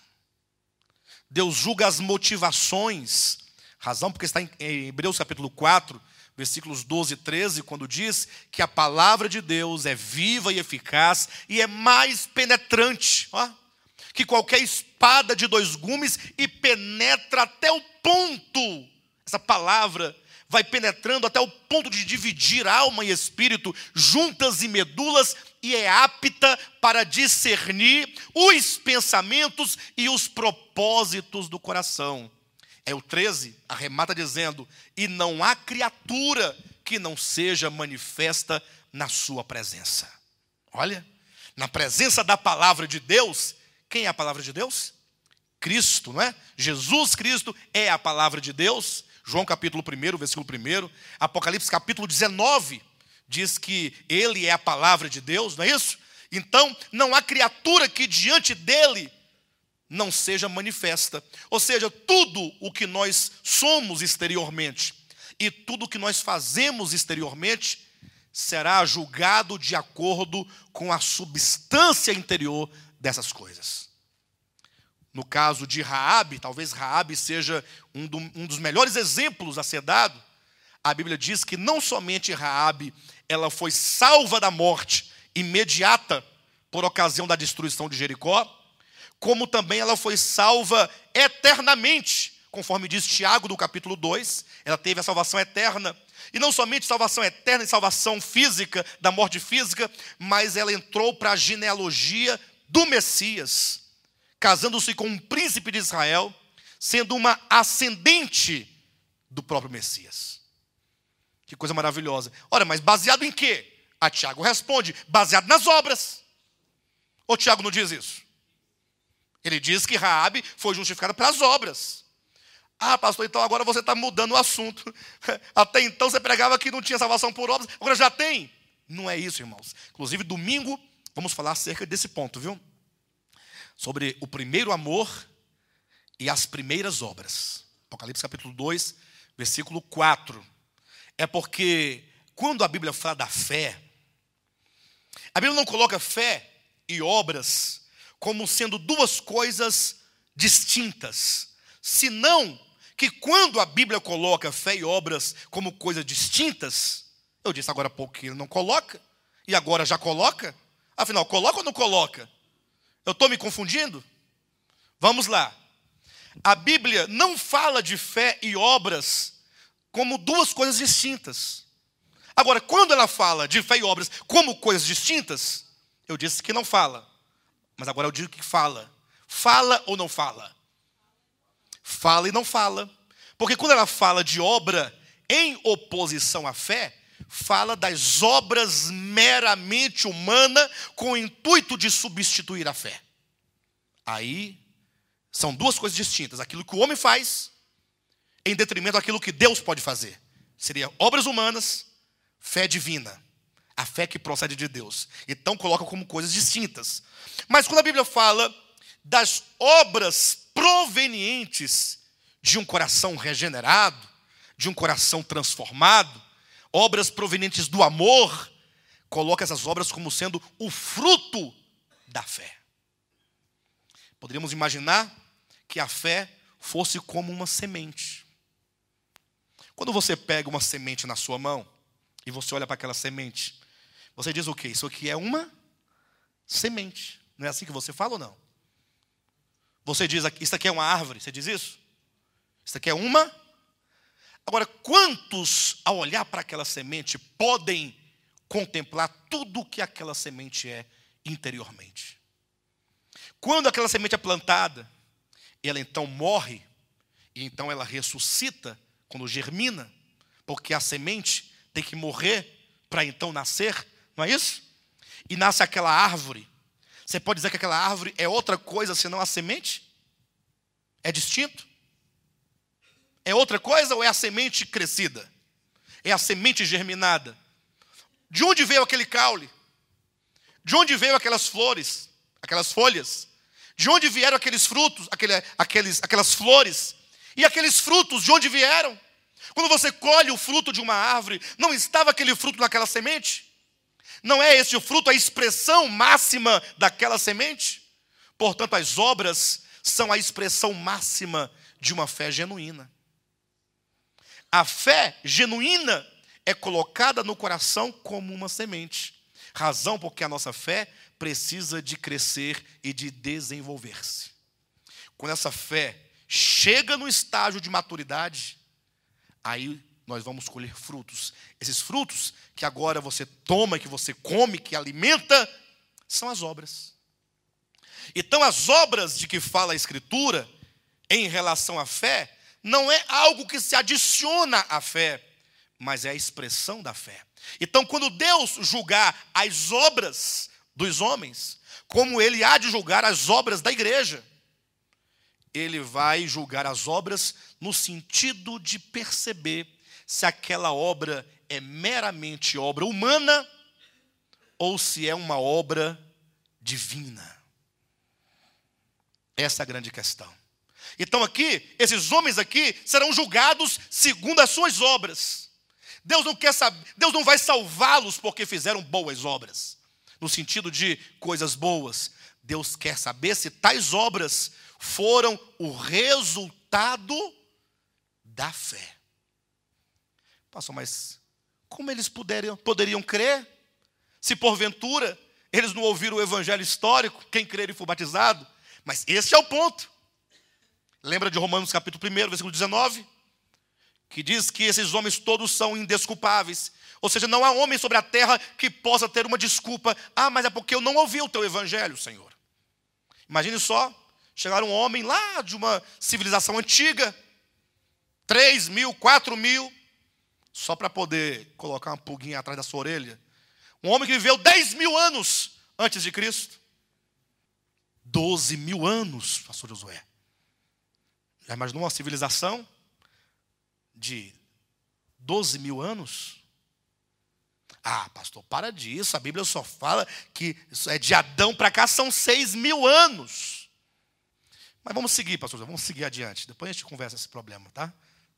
Deus julga as motivações. Razão porque está em Hebreus capítulo 4, versículos 12 e 13, quando diz que a palavra de Deus é viva e eficaz e é mais penetrante, que qualquer espada de 2 gumes, e penetra até o ponto. Essa palavra vai penetrando até o ponto de dividir alma e espírito, juntas e medulas, e é apta para discernir os pensamentos e os propósitos do coração. O 13 arremata dizendo: e não há criatura que não seja manifesta na sua presença. Olha, na presença da palavra de Deus. Quem é a palavra de Deus? Cristo, não é? Jesus Cristo é a palavra de Deus. João capítulo 1, versículo 1. Apocalipse capítulo 19 diz que ele é a palavra de Deus, não é isso? Então, não há criatura que diante dele não seja manifesta. Ou seja, tudo o que nós somos exteriormente e tudo o que nós fazemos exteriormente será julgado de acordo com a substância interior dessas coisas. No caso de Raabe, talvez Raabe seja um dos melhores exemplos a ser dado. A Bíblia diz que não somente Raabe, ela foi salva da morte imediata por ocasião da destruição de Jericó, como também ela foi salva eternamente, conforme diz Tiago no capítulo 2, ela teve a salvação eterna. E não somente salvação eterna e salvação física, da morte física, mas ela entrou para a genealogia do Messias, casando-se com um príncipe de Israel, sendo uma ascendente do próprio Messias. Que coisa maravilhosa. Ora, mas baseado em quê? A Tiago responde: baseado nas obras. Ou Tiago não diz isso? Ele diz que Raabe foi justificada pelas obras. Ah, pastor, então agora você está mudando o assunto. Até então você pregava que não tinha salvação por obras, agora já tem. Não é isso, irmãos. Inclusive, domingo, vamos falar acerca desse ponto, viu? Sobre o primeiro amor e as primeiras obras. Apocalipse capítulo 2, versículo 4. É porque quando a Bíblia fala da fé, a Bíblia não coloca fé e obras como sendo duas coisas distintas, senão que quando a Bíblia coloca fé e obras como coisas distintas, eu disse agora há pouco que ele não coloca, e agora já coloca, afinal, coloca ou não coloca? Eu estou me confundindo? Vamos lá. A Bíblia não fala de fé e obras como duas coisas distintas. Agora, quando ela fala de fé e obras como coisas distintas, eu disse que não fala, mas agora eu digo que fala. Fala ou não fala? Fala e não fala. Porque quando ela fala de obra em oposição à fé, fala das obras meramente humanas com o intuito de substituir a fé. Aí são duas coisas distintas. Aquilo que o homem faz em detrimento daquilo que Deus pode fazer. Seria obras humanas, fé divina. A fé que procede de Deus. Então coloca como coisas distintas. Mas quando a Bíblia fala das obras provenientes de um coração regenerado, de um coração transformado, obras provenientes do amor, coloca essas obras como sendo o fruto da fé. Poderíamos imaginar que a fé fosse como uma semente. Quando você pega uma semente na sua mão e você olha para aquela semente, você diz o quê? Isso aqui é uma semente. Não é assim que você fala ou não? Você diz, isso aqui é uma árvore, você diz isso? Isso aqui é uma. Agora, quantos, ao olhar para aquela semente, podem contemplar tudo o que aquela semente é interiormente? Quando aquela semente é plantada, ela então morre, e então ela ressuscita quando germina, porque a semente tem que morrer para então nascer, não é isso? E nasce aquela árvore. Você pode dizer que aquela árvore é outra coisa senão a semente? É distinto? É outra coisa ou é a semente crescida? É a semente germinada? De onde veio aquele caule? De onde veio aquelas flores? Aquelas folhas? De onde vieram aqueles frutos? Aquelas flores? E aqueles frutos, de onde vieram? Quando você colhe o fruto de uma árvore, não estava aquele fruto naquela semente? Não é esse o fruto, a expressão máxima daquela semente? Portanto, as obras são a expressão máxima de uma fé genuína. A fé genuína é colocada no coração como uma semente. Razão porque a nossa fé precisa de crescer e de desenvolver-se. Quando essa fé chega no estágio de maturidade, aí nós vamos colher frutos. Esses frutos que agora você toma, que você come, que alimenta, são as obras. Então as obras de que fala a Escritura em relação à fé, não é algo que se adiciona à fé, mas é a expressão da fé. Então quando Deus julgar as obras dos homens, como Ele há de julgar as obras da igreja, Ele vai julgar as obras no sentido de perceber se aquela obra é meramente obra humana ou se é uma obra divina. Essa é a grande questão. Então aqui, esses homens aqui serão julgados segundo as suas obras. Deus não quer saber, Deus não vai salvá-los porque fizeram boas obras, no sentido de coisas boas. Deus quer saber se tais obras foram o resultado da fé. Pastor, mas como eles poderiam crer, se porventura eles não ouviram o evangelho histórico, quem crer e for batizado? Mas esse é o ponto. Lembra de Romanos capítulo 1, versículo 19? Que diz que esses homens todos são indesculpáveis. Ou seja, não há homem sobre a terra que possa ter uma desculpa. Ah, mas é porque eu não ouvi o teu evangelho, Senhor. Imagine só, chegar um homem lá de uma civilização antiga, 3.000, 4.000, só para poder colocar uma pulguinha atrás da sua orelha. Um homem que viveu 10.000 anos antes de Cristo. 12.000 anos, pastor Josué. Já imaginou uma civilização de 12 mil anos? Ah, pastor, para disso. A Bíblia só fala que isso é de Adão para cá, são 6 mil anos. Mas vamos seguir, pastor, vamos seguir adiante. Depois a gente conversa esse problema, tá?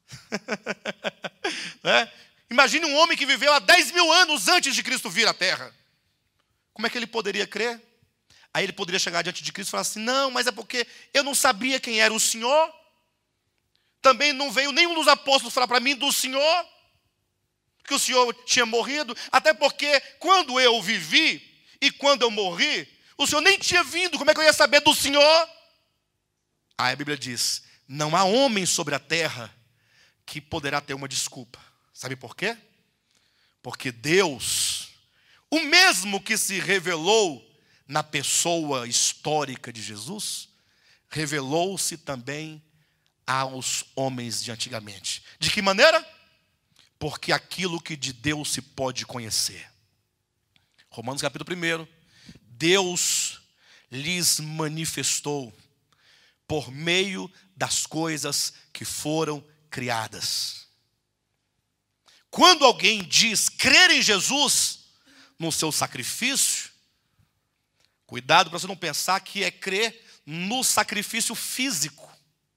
Imagine um homem que viveu há 10 mil anos antes de Cristo vir à terra. Como é que ele poderia crer? Aí ele poderia chegar diante de Cristo e falar assim: não, mas é porque eu não sabia quem era o Senhor. Também não veio nenhum dos apóstolos falar para mim do Senhor, que o Senhor tinha morrido. Até porque quando eu vivi e quando eu morri, o Senhor nem tinha vindo. Como é que eu ia saber do Senhor? Aí a Bíblia diz: não há homem sobre a terra que poderá ter uma desculpa. Sabe por quê? Porque Deus, o mesmo que se revelou na pessoa histórica de Jesus, revelou-se também aos homens de antigamente. De que maneira? Porque aquilo que de Deus se pode conhecer. Romanos capítulo 1. Deus lhes manifestou por meio das coisas que foram criadas. Quando alguém diz crer em Jesus, no seu sacrifício, cuidado para você não pensar que é crer no sacrifício físico.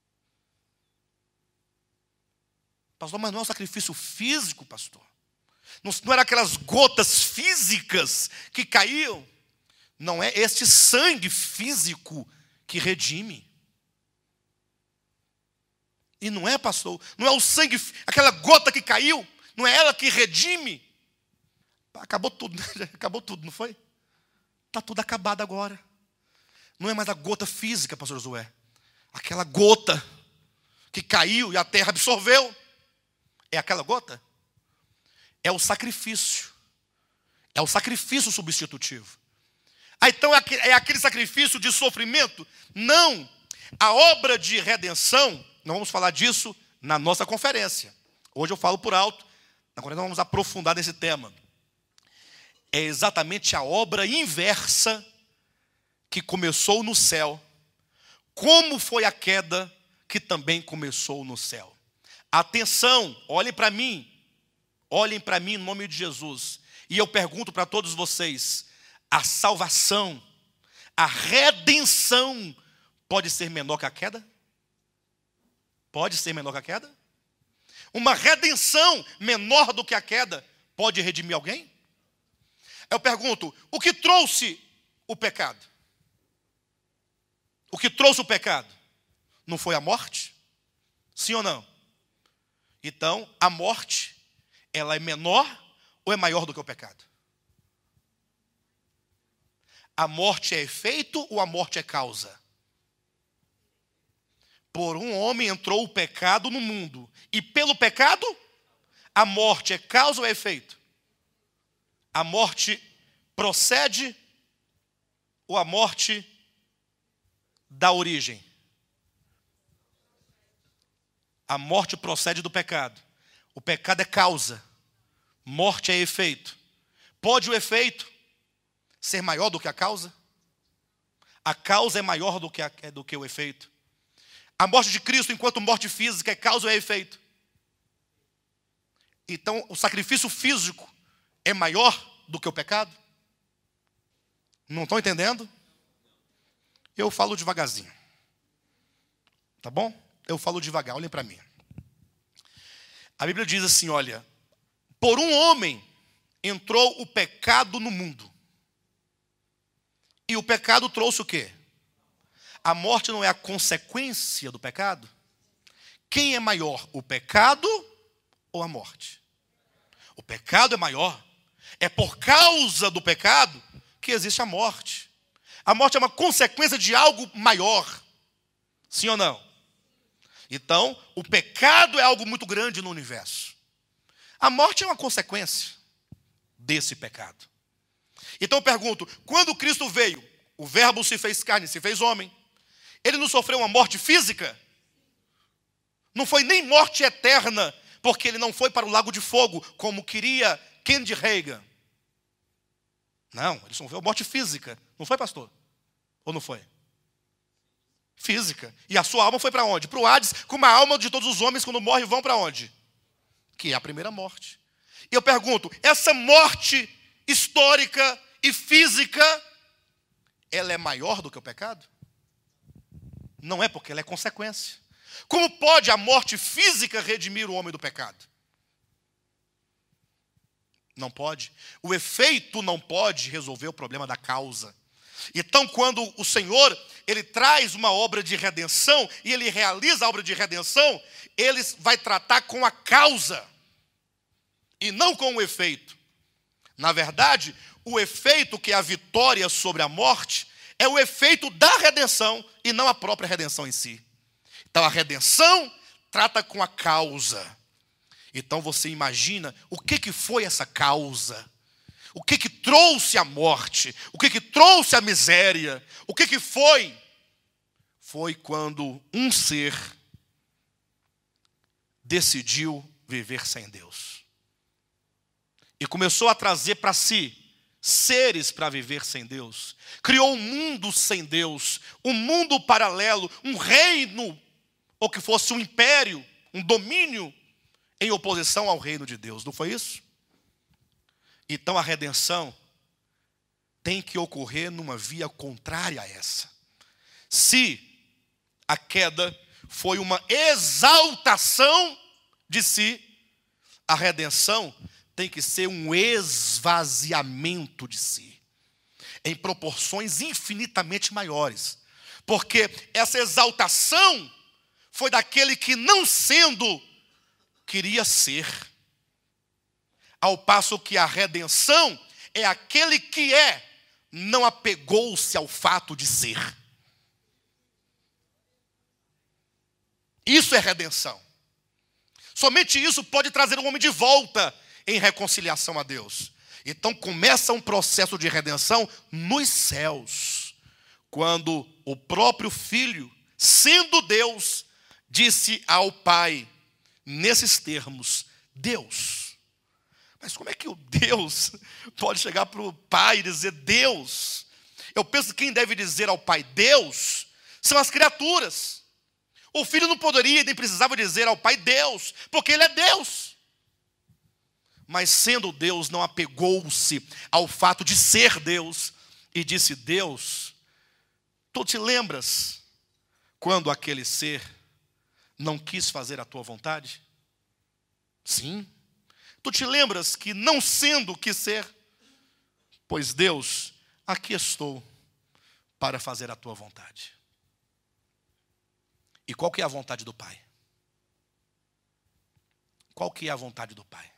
Pastor, mas não é um sacrifício físico, pastor? Não era aquelas gotas físicas que caíam? Não é este sangue físico que redime. E não é, pastor, não é o sangue, aquela gota que caiu, não é ela que redime. Acabou tudo, acabou tudo, não foi? Está tudo acabado agora. Não é mais a gota física, pastor Josué. Aquela gota que caiu e a terra absorveu. É aquela gota? É o sacrifício. É o sacrifício substitutivo. Ah, então é aquele sacrifício de sofrimento? Não. A obra de redenção, nós vamos falar disso na nossa conferência. Hoje eu falo por alto, agora nós vamos aprofundar nesse tema. É exatamente a obra inversa que começou no céu, como foi a queda que também começou no céu. Atenção, olhem para mim em nome de Jesus. E eu pergunto para todos vocês: a salvação, a redenção pode ser menor que a queda? Pode ser menor que a queda? Uma redenção menor do que a queda pode redimir alguém? Eu pergunto, o que trouxe o pecado? O que trouxe o pecado? Não foi a morte? Sim ou não? Então, a morte, ela é menor ou é maior do que o pecado? A morte é efeito ou a morte é causa? Por um homem entrou o pecado no mundo, e pelo pecado, a morte é causa ou é efeito? A morte procede ou a morte dá origem? A morte procede do pecado. O pecado é causa. Morte é efeito. Pode o efeito ser maior do que a causa? A causa é maior do que o efeito. A morte de Cristo, enquanto morte física, é causa ou é efeito? Então, o sacrifício físico é maior do que o pecado? Não estão entendendo? Eu falo devagarzinho. Tá bom? Eu falo devagar, olhem para mim. A Bíblia diz assim, olha: por um homem entrou o pecado no mundo. E o pecado trouxe o quê? A morte não é a consequência do pecado? Quem é maior, o pecado ou a morte? O pecado é maior. É por causa do pecado que existe a morte. A morte é uma consequência de algo maior. Sim ou não? Então, o pecado é algo muito grande no universo. A morte é uma consequência desse pecado. Então eu pergunto, quando Cristo veio, o verbo se fez carne, se fez homem, ele não sofreu uma morte física? Não foi nem morte eterna, porque ele não foi para o lago de fogo, como queria Kennedy Reagan. Não, ele sofreu morte física. Não foi, pastor? Ou não foi? Física. E a sua alma foi para onde? Para o Hades, como a alma de todos os homens, quando morrem, vão para onde? Que é a primeira morte. E eu pergunto, essa morte histórica e física, ela é maior do que o pecado? Não é, porque ela é consequência. Como pode a morte física redimir o homem do pecado? Não pode. O efeito não pode resolver o problema da causa. Então, quando o Senhor, Ele traz uma obra de redenção, e Ele realiza a obra de redenção, Ele vai tratar com a causa, e não com o efeito. Na verdade, o efeito, que é a vitória sobre a morte, é o efeito da redenção, e não a própria redenção em si. Então, a redenção trata com a causa. Então, você imagina o que foi essa causa? O que trouxe a morte? O que trouxe a miséria? O que foi? Foi quando um ser decidiu viver sem Deus. E começou a trazer para si seres para viver sem Deus. Criou um mundo sem Deus, um mundo paralelo, um reino, ou que fosse um império, um domínio, em oposição ao reino de Deus. Não foi isso? Então a redenção tem que ocorrer numa via contrária a essa. Se a queda foi uma exaltação de si, a redenção tem que ser um esvaziamento de si, em proporções infinitamente maiores. Porque essa exaltação foi daquele que, não sendo, queria ser. Ao passo que a redenção é aquele que não apegou-se ao fato de ser. Isso é redenção. Somente isso pode trazer um homem de volta em reconciliação a Deus. Então começa um processo de redenção nos céus, quando o próprio Filho, sendo Deus, disse ao Pai, nesses termos: Deus. Mas como é que o Deus pode chegar para o Pai e dizer Deus? Eu penso que quem deve dizer ao Pai Deus são as criaturas. O Filho não poderia nem precisava dizer ao Pai Deus, porque Ele é Deus. Mas sendo Deus, não apegou-se ao fato de ser Deus e disse: Deus, tu te lembras quando aquele ser não quis fazer a tua vontade? Sim. Tu te lembras que, não sendo, quis ser? Pois Deus, aqui estou para fazer a tua vontade. E qual que é a vontade do Pai? Qual que é a vontade do Pai?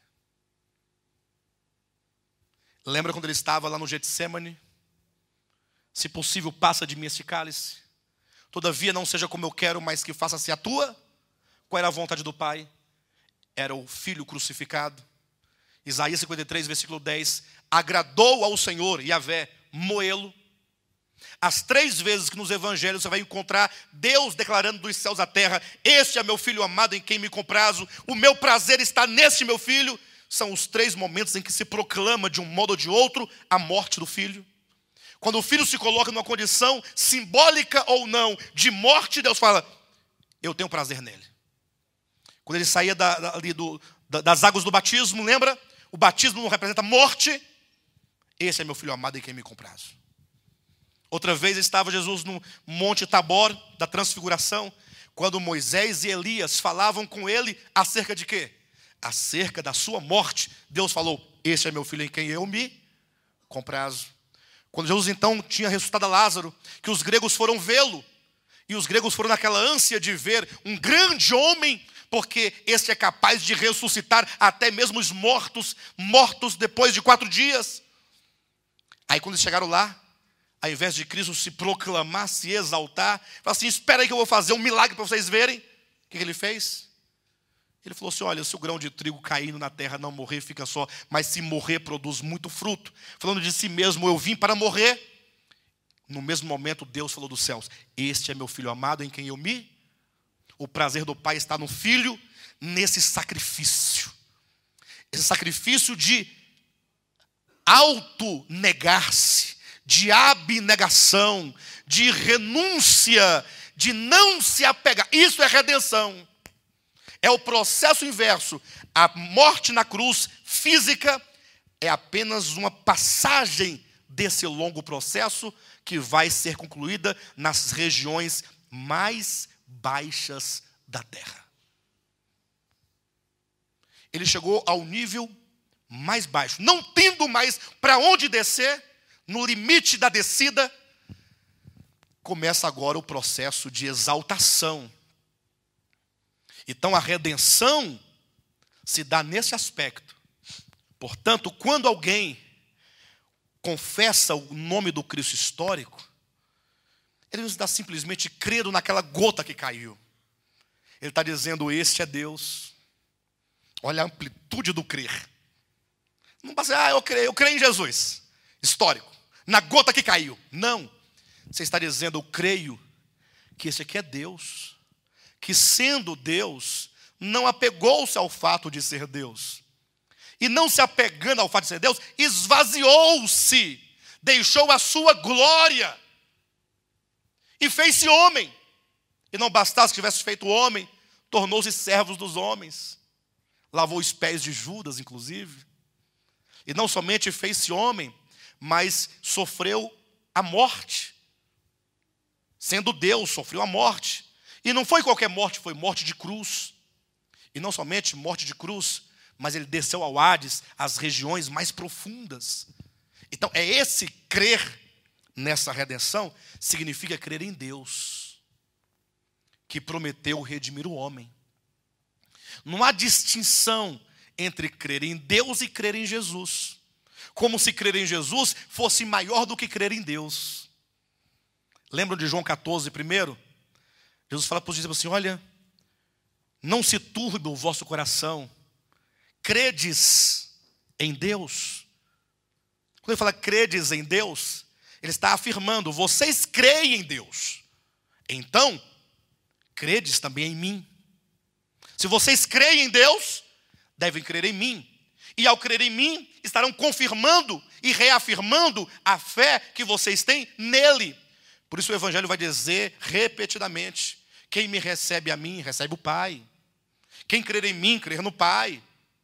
Lembra quando ele estava lá no Getsemane? Se possível, passa de mim este cálice. Todavia não seja como eu quero, mas que faça-se a tua. Qual era a vontade do Pai? Era o Filho crucificado. Isaías 53, versículo 10. Agradou ao Senhor, Yahvé, moê-lo. As 3 vezes que nos evangelhos você vai encontrar Deus declarando dos céus à terra: este é meu filho amado em quem me comprazo, o meu prazer está neste meu filho. São os 3 momentos em que se proclama, de um modo ou de outro, a morte do filho. Quando o filho se coloca numa condição, simbólica ou não, de morte, Deus fala: eu tenho prazer nele. Quando ele saía das águas do batismo, lembra? O batismo não representa morte. Esse é meu filho amado em quem me comprazo. Outra vez estava Jesus no Monte Tabor, da Transfiguração, quando Moisés e Elias falavam com ele acerca de quê? Acerca da sua morte. Deus falou: esse é meu filho em quem eu me comprazo. Quando Jesus então tinha ressuscitado Lázaro, que os gregos foram vê-lo, e os gregos foram naquela ânsia de ver um grande homem, porque esse é capaz de ressuscitar até mesmo os mortos depois de 4 dias. Aí quando eles chegaram lá, ao invés de Cristo se proclamar, se exaltar, falou assim: espera aí que eu vou fazer um milagre para vocês verem. O que ele fez? Ele falou assim: olha, se o grão de trigo caindo na terra não morrer, fica só, mas se morrer, produz muito fruto. Falando de si mesmo: eu vim para morrer. No mesmo momento, Deus falou dos céus: este é meu filho amado em quem eu me... O prazer do Pai está no Filho, nesse sacrifício. Esse sacrifício de auto-negar-se, de abnegação, de renúncia, de não se apegar. Isso é redenção. É o processo inverso. A morte na cruz física é apenas uma passagem desse longo processo que vai ser concluída nas regiões mais baixas da terra. Ele chegou ao nível mais baixo, não tendo mais para onde descer, no limite da descida, começa agora o processo de exaltação. Então a redenção se dá nesse aspecto. Portanto, quando alguém confessa o nome do Cristo histórico, ele não está simplesmente crendo naquela gota que caiu. Ele está dizendo, este é Deus. Olha a amplitude do crer. Não basta dizer, eu creio em Jesus, histórico, na gota que caiu. Não. Você está dizendo, eu creio que esse aqui é Deus. Que sendo Deus, não apegou-se ao fato de ser Deus. E não se apegando ao fato de ser Deus, esvaziou-se, deixou a sua glória e fez-se homem. E não bastasse que tivesse feito homem, tornou-se servo dos homens. Lavou os pés de Judas, inclusive. E não somente fez-se homem, mas sofreu a morte. Sendo Deus, sofreu a morte. E não foi qualquer morte, foi morte de cruz. E não somente morte de cruz, mas ele desceu ao Hades, às regiões mais profundas. Então, é esse crer nessa redenção, significa crer em Deus, que prometeu redimir o homem. Não há distinção entre crer em Deus e crer em Jesus. Como se crer em Jesus fosse maior do que crer em Deus. Lembram de João 14, primeiro? Jesus fala para os discípulos assim, olha, não se turbe o vosso coração. Credes em Deus. Quando ele fala credes em Deus, ele está afirmando, vocês creem em Deus. Então, credes também em mim. Se vocês creem em Deus, devem crer em mim. E ao crer em mim, estarão confirmando e reafirmando a fé que vocês têm nele. Por isso o Evangelho vai dizer repetidamente, quem me recebe a mim, recebe o Pai. Quem crer em mim, crer no Pai.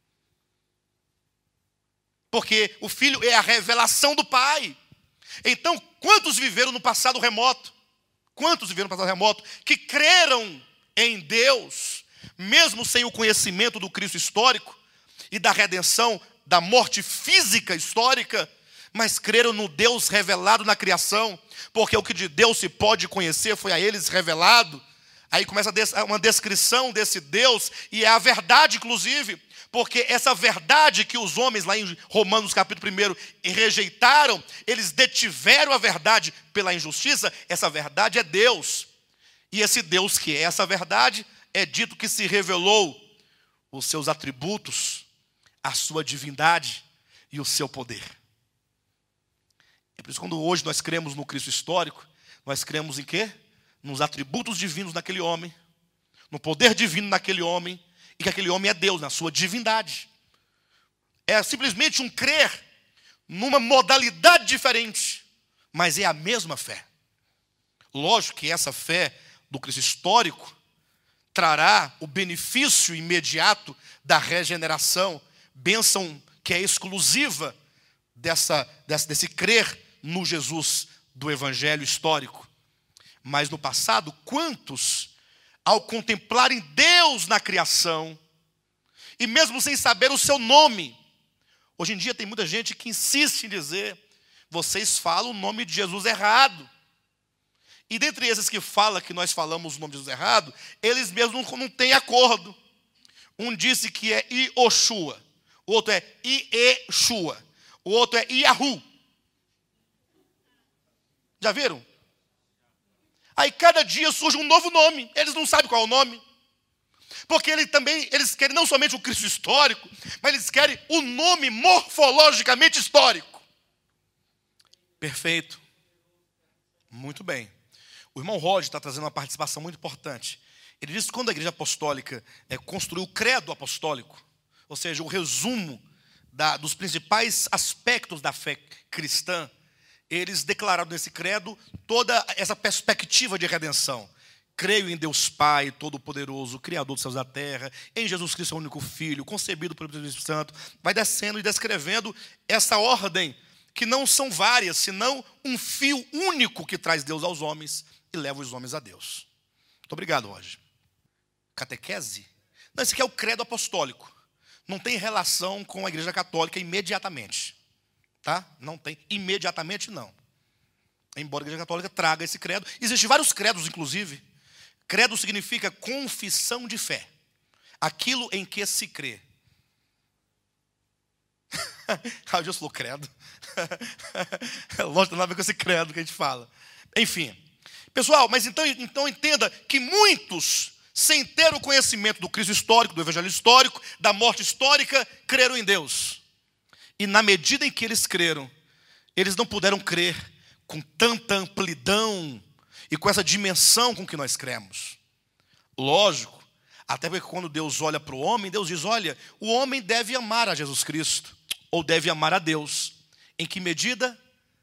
Porque o Filho é a revelação do Pai. Então, quantos viveram no passado remoto? Quantos viveram no passado remoto que creram em Deus, mesmo sem o conhecimento do Cristo histórico e da redenção da morte física histórica, mas creram no Deus revelado na criação, porque o que de Deus se pode conhecer foi a eles revelado. Aí começa uma descrição desse Deus, e é a verdade, inclusive, porque essa verdade que os homens lá em Romanos capítulo 1 rejeitaram, eles detiveram a verdade pela injustiça, essa verdade é Deus. E esse Deus que é essa verdade, é dito que se revelou os seus atributos, a sua divindade e o seu poder. É por isso que quando hoje nós cremos no Cristo histórico, nós cremos em quê? Nos atributos divinos naquele homem, no poder divino naquele homem, e que aquele homem é Deus, na sua divindade. É simplesmente um crer numa modalidade diferente, mas é a mesma fé. Lógico que essa fé do Cristo histórico trará o benefício imediato da regeneração, bênção que é exclusiva desse crer no Jesus do Evangelho histórico. Mas no passado, quantos, ao contemplarem Deus na criação, e mesmo sem saber o seu nome, hoje em dia tem muita gente que insiste em dizer, vocês falam o nome de Jesus errado. E dentre esses que falam que nós falamos o nome de Jesus errado, eles mesmos não têm acordo. Um disse que é Ioshua, o outro é Ieshua, o outro é Yahu. Já viram? Aí cada dia surge um novo nome, eles não sabem qual é o nome. Porque eles querem não somente o Cristo histórico, mas eles querem o nome morfologicamente histórico. Perfeito. Muito bem. O irmão Roger está trazendo uma participação muito importante. Ele diz que quando a igreja apostólica construiu o credo apostólico, ou seja, o resumo dos principais aspectos da fé cristã, eles declararam nesse credo toda essa perspectiva de redenção, Creio em Deus Pai Todo-Poderoso, Criador dos céus e da terra, em Jesus Cristo, seu único Filho, concebido pelo Espírito Santo. Vai descendo e descrevendo essa ordem, que não são várias, senão um fio único que traz Deus aos homens e leva os homens a Deus. Muito obrigado, Roger. Catequese? Não, esse aqui é o credo apostólico. Não tem relação com a Igreja Católica imediatamente. Tá? Não tem. Imediatamente, não. Embora a Igreja Católica traga esse credo. Existem vários credos, inclusive. Credo significa confissão de fé. Aquilo em que se crê. Ah, Jesus falou credo. Lógico, não tem nada a ver com esse credo que a gente fala. Enfim. Pessoal, mas então entenda que muitos, sem ter o conhecimento do Cristo histórico, do Evangelho histórico, da morte histórica, creram em Deus. E na medida em que eles creram, eles não puderam crer com tanta amplidão e com essa dimensão com que nós cremos. Lógico, até porque quando Deus olha para o homem, Deus diz, olha, o homem deve amar a Jesus Cristo, ou deve amar a Deus. Em que medida?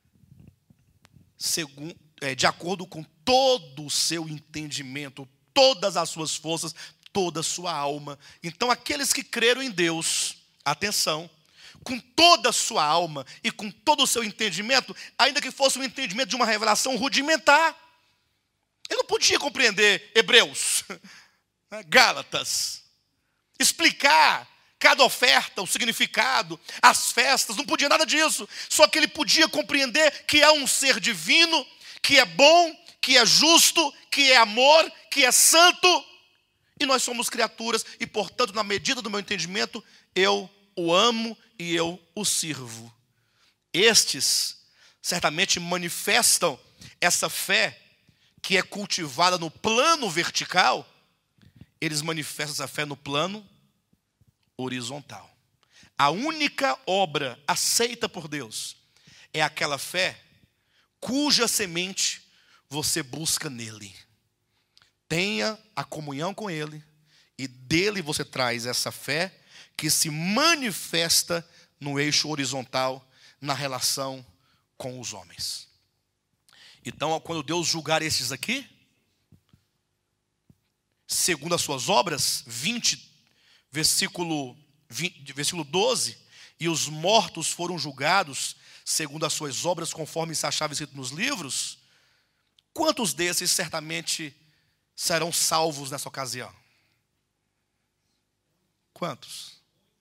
De acordo com todo o seu entendimento, todas as suas forças, toda a sua alma. Então aqueles que creram em Deus, atenção, com toda a sua alma e com todo o seu entendimento, ainda que fosse um entendimento de uma revelação rudimentar, ele não podia compreender Hebreus, Gálatas, explicar cada oferta, o significado, as festas, não podia nada disso. Só que ele podia compreender que há um ser divino, que é bom, que é justo, que é amor, que é santo. E nós somos criaturas e, portanto, na medida do meu entendimento, eu o amo e eu o sirvo. Estes certamente manifestam essa fé que é cultivada no plano vertical, eles manifestam essa fé no plano horizontal. A única obra aceita por Deus é aquela fé cuja semente você busca nele. Tenha a comunhão com ele e dele você traz essa fé que se manifesta no eixo horizontal na relação com os homens. Então, quando Deus julgar esses aqui, segundo as suas obras, 20, versículo 12, e os mortos foram julgados segundo as suas obras, conforme se achava escrito nos livros, quantos desses certamente serão salvos nessa ocasião? Quantos?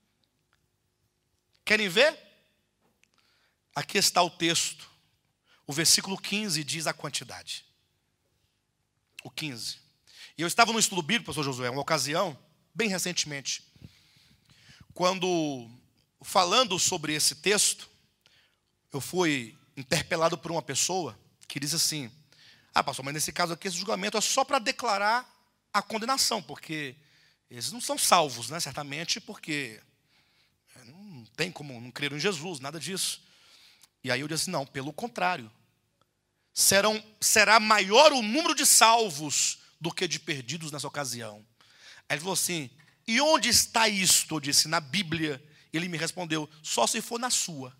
Querem ver? Aqui está o texto. O versículo 15 diz a quantidade. O 15. E eu estava no estudo bíblico, pastor Josué, uma ocasião, bem recentemente, quando, falando sobre esse texto, eu fui interpelado por uma pessoa que diz assim, pastor, mas nesse caso aqui, esse julgamento é só para declarar a condenação, porque eles não são salvos, né? Certamente, porque não tem como, não creram em Jesus, nada disso. E aí eu disse, não, pelo contrário. Será maior o número de salvos do que de perdidos nessa ocasião. Aí ele falou assim, e onde está isto? Eu disse, na Bíblia. Ele me respondeu, só se for na sua.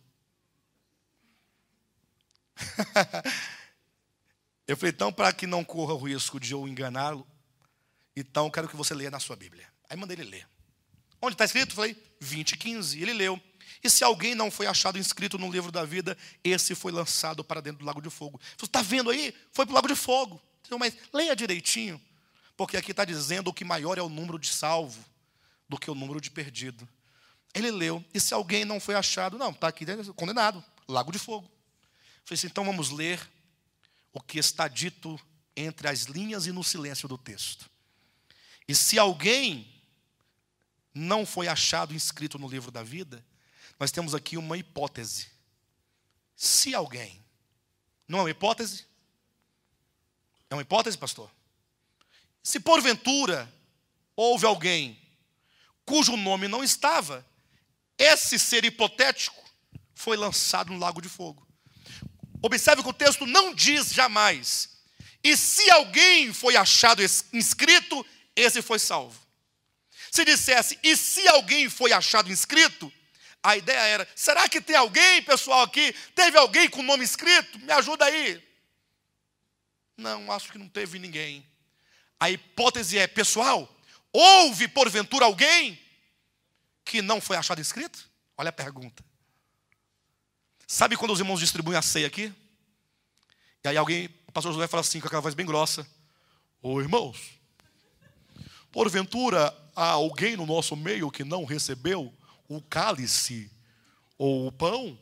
Eu falei, então, para que não corra o risco de eu enganá-lo, então quero que você leia na sua Bíblia. Aí mandei ele ler. Onde está escrito? Eu falei, 20:15. Ele leu. E se alguém não foi achado inscrito no livro da vida, esse foi lançado para dentro do lago de fogo. Você está vendo aí? Foi para o lago de fogo. Mas leia direitinho, porque aqui está dizendo que maior é o número de salvo do que o número de perdido. Ele leu. E se alguém não foi achado? Não, está aqui condenado. Lago de fogo. Eu falei assim, então vamos ler o que está dito entre as linhas e no silêncio do texto. E se alguém não foi achado inscrito no livro da vida, nós temos aqui uma hipótese. Se alguém. Não é uma hipótese? É uma hipótese, pastor? Se porventura houve alguém cujo nome não estava, esse ser hipotético foi lançado no lago de fogo. Observe que o texto não diz jamais. E se alguém foi achado inscrito, esse foi salvo. Se dissesse, e se alguém foi achado inscrito, a ideia era, será que tem alguém, pessoal, aqui? Teve alguém com o nome escrito? Me ajuda aí. Não, acho que não teve ninguém. A hipótese é, pessoal, houve porventura alguém que não foi achado escrito? Olha a pergunta. Sabe quando os irmãos distribuem a ceia aqui? E aí o pastor José fala assim, com aquela voz bem grossa: ô irmãos, porventura há alguém no nosso meio que não recebeu o cálice ou o pão?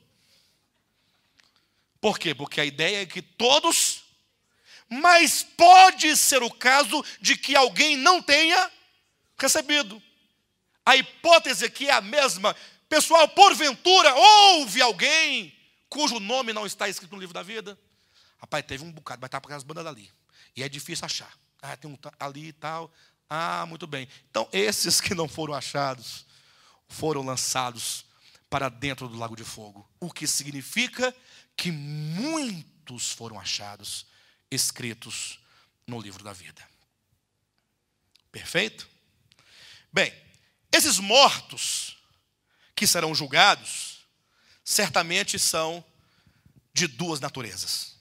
Por quê? Porque a ideia é que todos, mas pode ser o caso de que alguém não tenha recebido. A hipótese aqui é a mesma. Pessoal, porventura houve alguém cujo nome não está escrito no livro da vida? Rapaz, teve um bocado, vai estar para as bandas dali. E é difícil achar. Ah, tem um ali e tal. Ah, muito bem. Então, esses que não foram achados, foram lançados para dentro do lago de fogo. O que significa que muitos foram achados, escritos no livro da vida. Perfeito? Bem, esses mortos que serão julgados, certamente são de duas naturezas.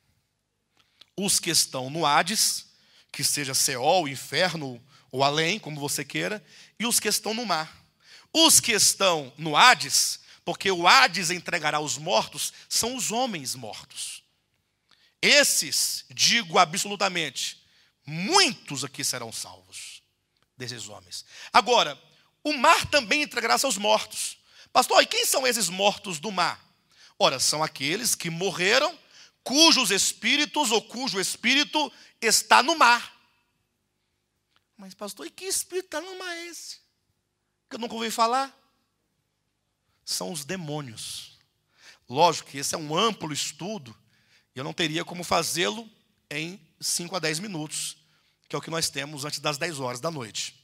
Os que estão no Hades, que seja Seol, inferno ou além, como você queira, e os que estão no mar. Os que estão no Hades, porque o Hades entregará os mortos, são os homens mortos. Esses, digo absolutamente, muitos aqui serão salvos, desses homens. Agora, o mar também entregará seus mortos. Pastor, e quem são esses mortos do mar? Ora, são aqueles que morreram, cujos espíritos ou cujo espírito está no mar. Mas pastor, e que espírito está no mar esse? Que eu nunca ouvi falar. São os demônios. Lógico que esse é um amplo estudo, e eu não teria como fazê-lo em 5 a 10 minutos, que é o que nós temos antes das 10 horas da noite.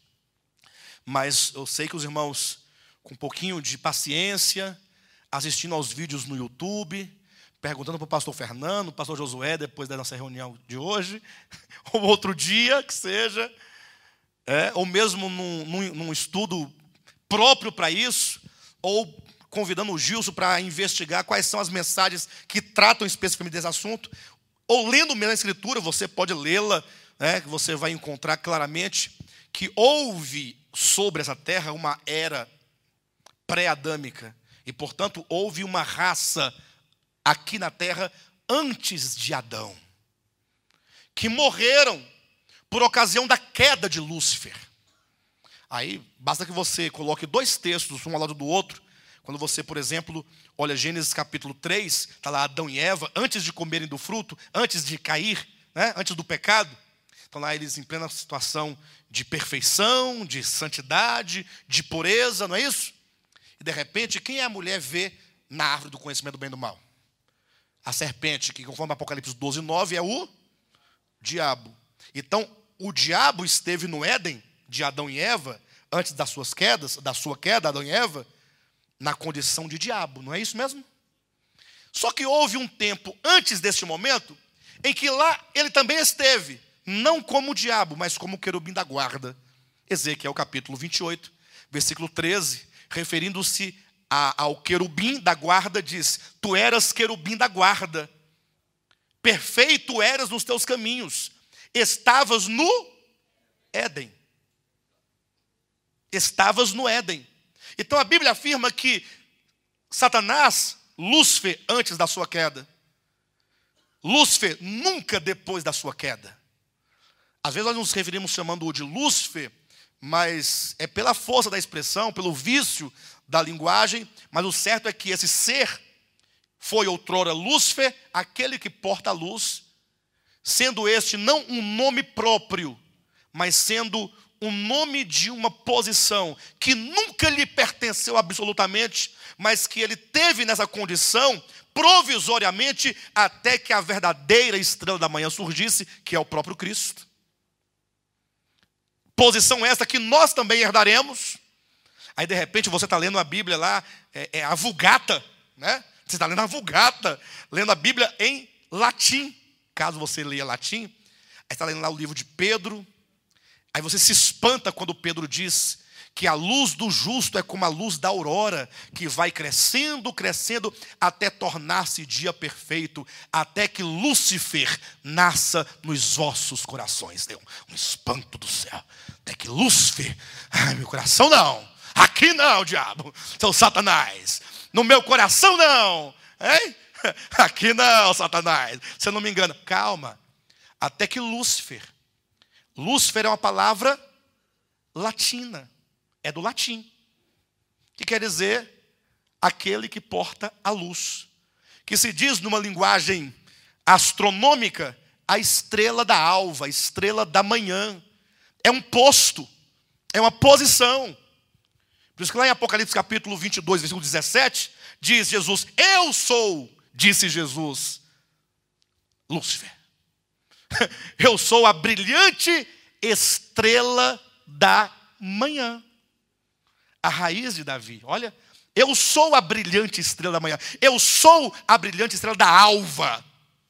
Mas eu sei que os irmãos, com um pouquinho de paciência, assistindo aos vídeos no YouTube, perguntando para o pastor Fernando, pastor Josué, depois da nossa reunião de hoje, ou outro dia que seja, ou mesmo num estudo próprio para isso, ou convidando o Gilson para investigar quais são as mensagens que tratam especificamente desse assunto, ou lendo mesmo a Escritura, você pode lê-la, que você vai encontrar claramente que houve sobre essa terra uma era pré-adâmica, e portanto houve uma raça aqui na terra antes de Adão, que morreram por ocasião da queda de Lúcifer. Aí basta que você coloque 2 textos, um ao lado do outro. Quando você, por exemplo, olha Gênesis capítulo 3, está lá Adão e Eva, antes de comerem do fruto, antes de cair, antes do pecado. Estão lá eles em plena situação de perfeição, de santidade, de pureza, não é isso? E de repente, quem a mulher vê na árvore do conhecimento do bem e do mal? A serpente, que conforme Apocalipse 12, 9, é o diabo. Então, o diabo esteve no Éden, de Adão e Eva, antes da sua queda, Adão e Eva, na condição de diabo, não é isso mesmo? Só que houve um tempo antes deste momento, em que lá ele também esteve, não como o diabo, mas como o querubim da guarda. Ezequiel capítulo 28, versículo 13, referindo-se ao querubim da guarda, diz: tu eras querubim da guarda, perfeito eras nos teus caminhos, estavas no Éden. Estavas no Éden. Então a Bíblia afirma que Satanás, Lúcifer antes da sua queda, Lúcifer nunca depois da sua queda. Às vezes nós nos referimos chamando-o de Lúcifer, mas é pela força da expressão, pelo vício da linguagem, mas o certo é que esse ser foi outrora Lúcifer, aquele que porta a luz, sendo este não um nome próprio, mas sendo um nome de uma posição que nunca lhe pertenceu absolutamente, mas que ele teve nessa condição provisoriamente até que a verdadeira estrela da manhã surgisse, que é o próprio Cristo. Posição essa que nós também herdaremos. Aí de repente você está lendo a Bíblia lá, a Vulgata, né? Você está lendo a Vulgata, lendo a Bíblia em latim, caso você leia latim. Aí está lendo lá o livro de Pedro. Aí você se espanta quando Pedro diz que a luz do justo é como a luz da aurora, que vai crescendo, crescendo, até tornar-se dia perfeito, até que Lúcifer nasça nos vossos corações. Deu um espanto do céu. Até que Lúcifer, ai, meu coração não, aqui não, diabo, seu Satanás, no meu coração não, hein? Aqui não, Satanás, você não me engana. Calma, até que Lúcifer é uma palavra latina, é do latim, que quer dizer aquele que porta a luz, que se diz numa linguagem astronômica, a estrela da alva, a estrela da manhã. É um posto, é uma posição. Por isso que lá em Apocalipse capítulo 22, versículo 17, diz Jesus, eu sou, disse Jesus, Lúcifer. Eu sou a brilhante estrela da manhã. A raiz de Davi. Olha, eu sou a brilhante estrela da manhã. Eu sou a brilhante estrela da alva.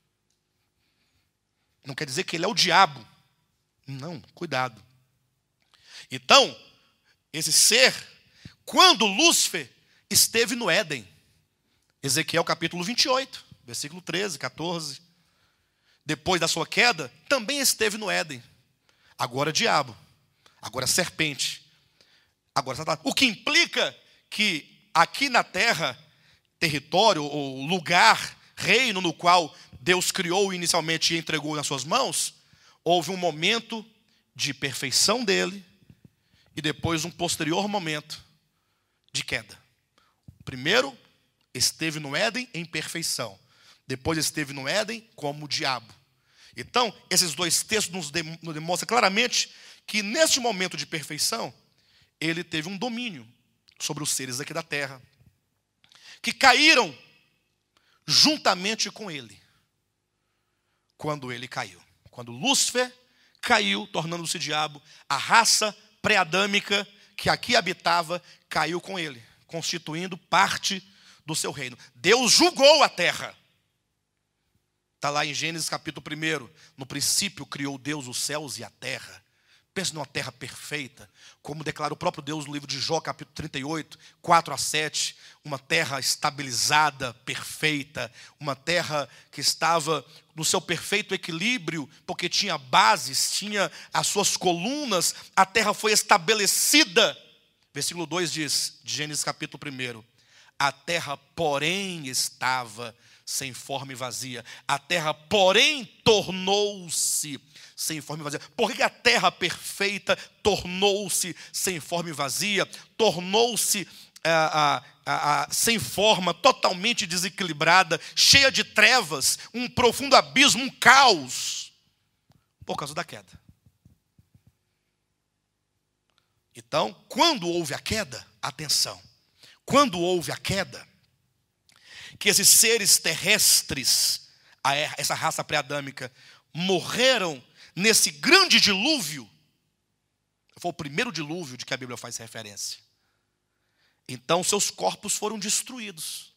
Não quer dizer que ele é o diabo. Não, cuidado. Então, esse ser, quando Lúcifer esteve no Éden, Ezequiel capítulo 28, versículo 13, 14, depois da sua queda, também esteve no Éden. Agora diabo, agora serpente, agora Satanás. O que implica que aqui na terra, território ou lugar, reino no qual Deus criou inicialmente e entregou nas suas mãos, houve um momento de perfeição dele e depois um posterior momento de queda. Primeiro, esteve no Éden em perfeição. Depois esteve no Éden como o diabo. Então, esses dois textos nos demonstram claramente que neste momento de perfeição, ele teve um domínio sobre os seres aqui da terra, que caíram juntamente com ele, quando ele caiu. Quando Lúcifer caiu, tornando-se diabo, a raça pré-adâmica que aqui habitava, caiu com ele, constituindo parte do seu reino. Deus julgou a terra. Está lá em Gênesis capítulo 1. No princípio criou Deus os céus e a terra. Pense numa terra perfeita, como declara o próprio Deus no livro de Jó, capítulo 38, 4 a 7. Uma terra estabilizada, perfeita. Uma terra que estava no seu perfeito equilíbrio, porque tinha bases, tinha as suas colunas. A terra foi estabelecida. Versículo 2 diz, de Gênesis capítulo 1. A terra, porém, estava sem forma e vazia. A terra, porém, tornou-se sem forma e vazia. Por que a terra perfeita tornou-se sem forma e vazia? Tornou-se sem forma, totalmente desequilibrada, cheia de trevas, um profundo abismo, um caos, por causa da queda. Então, quando houve a queda, atenção, quando houve a queda, que esses seres terrestres, essa raça pré-adâmica, morreram nesse grande dilúvio. Foi o primeiro dilúvio de que a Bíblia faz referência. Então seus corpos foram destruídos.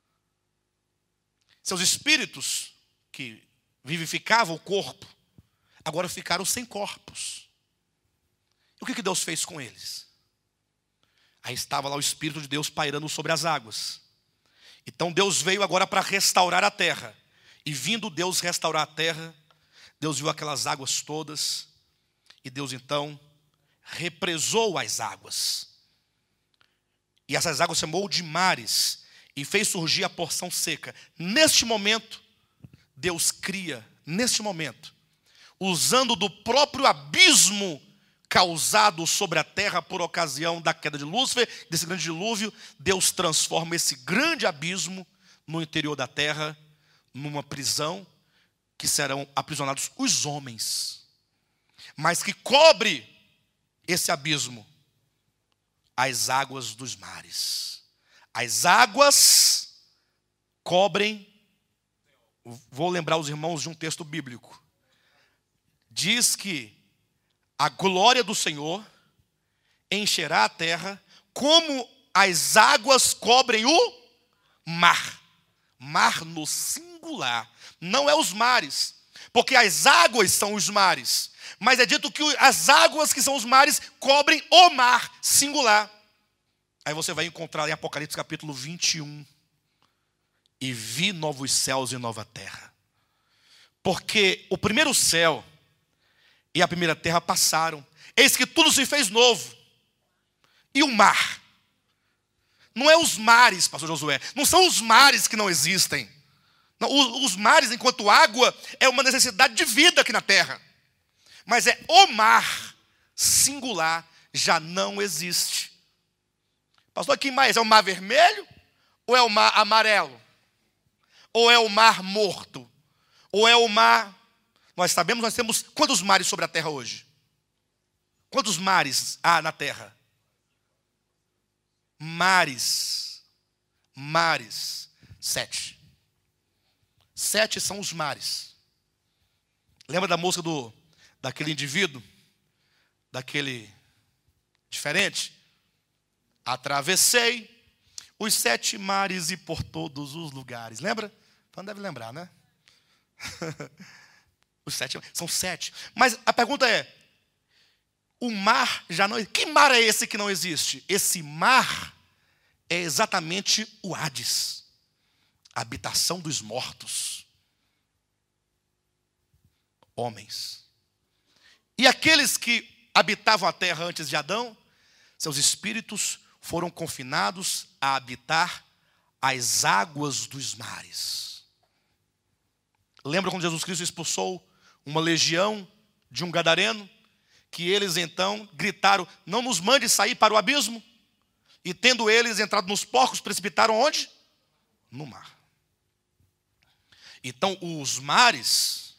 Seus espíritos, que vivificavam o corpo, agora ficaram sem corpos. E o que Deus fez com eles? Aí estava lá o Espírito de Deus pairando sobre as águas. Então Deus veio agora para restaurar a terra. E vindo Deus restaurar a terra, Deus viu aquelas águas todas. E Deus então represou as águas. E essas águas chamou de mares. E fez surgir a porção seca. Neste momento, Deus cria, neste momento, usando do próprio abismo causado sobre a terra por ocasião da queda de Lúcifer, desse grande dilúvio, Deus transforma esse grande abismo no interior da terra, numa prisão, que serão aprisionados os homens, mas que cobre esse abismo as águas dos mares. As águas cobrem, vou lembrar os irmãos de um texto bíblico, diz que a glória do Senhor encherá a terra como as águas cobrem o mar. Mar no singular. Não é os mares. Porque as águas são os mares. Mas é dito que as águas que são os mares cobrem o mar, singular. Aí você vai encontrar em Apocalipse capítulo 21. E vi novos céus e nova terra. Porque o primeiro céu e a primeira terra passaram. Eis que tudo se fez novo. E o mar? Não é os mares, pastor Josué. Não são os mares que não existem. Não, os mares, enquanto água, é uma necessidade de vida aqui na terra. Mas é o mar singular, já não existe. Pastor, que mais? É o mar vermelho? Ou é o mar amarelo? Ou é o mar morto? Ou é o mar... Nós sabemos, nós temos quantos mares sobre a terra hoje? Quantos mares há na terra? Mares. 7. 7 são os mares. Lembra da música daquele indivíduo? Daquele diferente? Atravessei os 7 mares e por todos os lugares. Lembra? Então deve lembrar, né? Os 7, são 7. Mas a pergunta é, o mar já não... Que mar é esse que não existe? Esse mar é exatamente o Hades, a habitação dos mortos. Homens. E aqueles que habitavam a terra antes de Adão, seus espíritos foram confinados a habitar as águas dos mares. Lembra quando Jesus Cristo expulsou uma legião de um gadareno? Que eles então gritaram, não nos mande sair para o abismo. E tendo eles entrado nos porcos, precipitaram onde? No mar. Então os mares,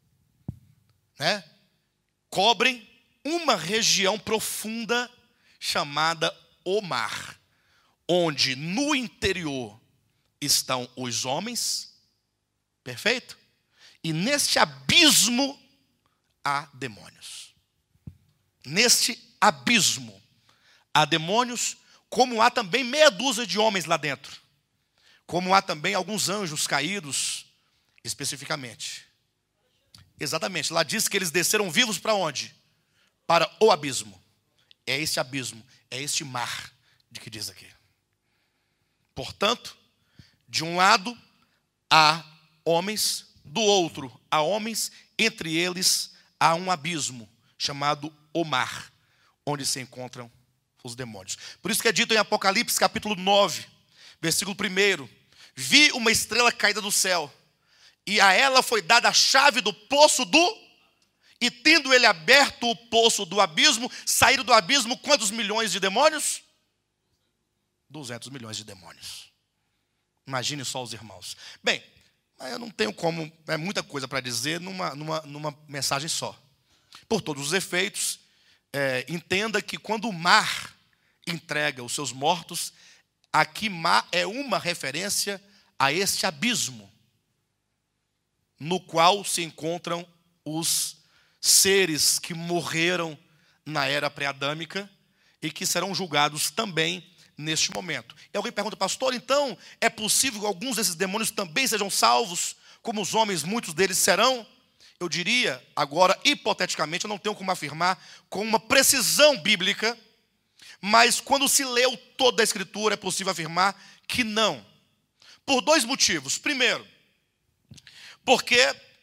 né, cobrem uma região profunda chamada o mar, onde no interior estão os homens, perfeito? E neste abismo há demônios. Neste abismo há demônios, como há também meia dúzia de homens lá dentro. Como há também alguns anjos caídos, especificamente. Exatamente, lá diz que eles desceram vivos para onde? Para o abismo. É este abismo, é este mar de que diz aqui. Portanto, de um lado há homens, do outro há homens, entre eles há um abismo chamado o mar, onde se encontram os demônios. Por isso que é dito em Apocalipse capítulo 9, versículo 1, vi uma estrela caída do céu, e a ela foi dada a chave do poço e tendo ele aberto o poço do abismo, saíram do abismo quantos milhões de demônios? 200 milhões de demônios. Imagine só os irmãos. Bem, eu não tenho como, é muita coisa para dizer numa mensagem só. Por todos os efeitos, entenda que quando o mar entrega os seus mortos, aqui mar é uma referência a este abismo, no qual se encontram os seres que morreram na era pré-adâmica e que serão julgados também neste momento. E alguém pergunta, pastor, então é possível que alguns desses demônios também sejam salvos, como os homens, muitos deles serão? Eu diria, agora, hipoteticamente, eu não tenho como afirmar com uma precisão bíblica, mas quando se leu toda a Escritura, é possível afirmar que não. Por 2 motivos. Primeiro, porque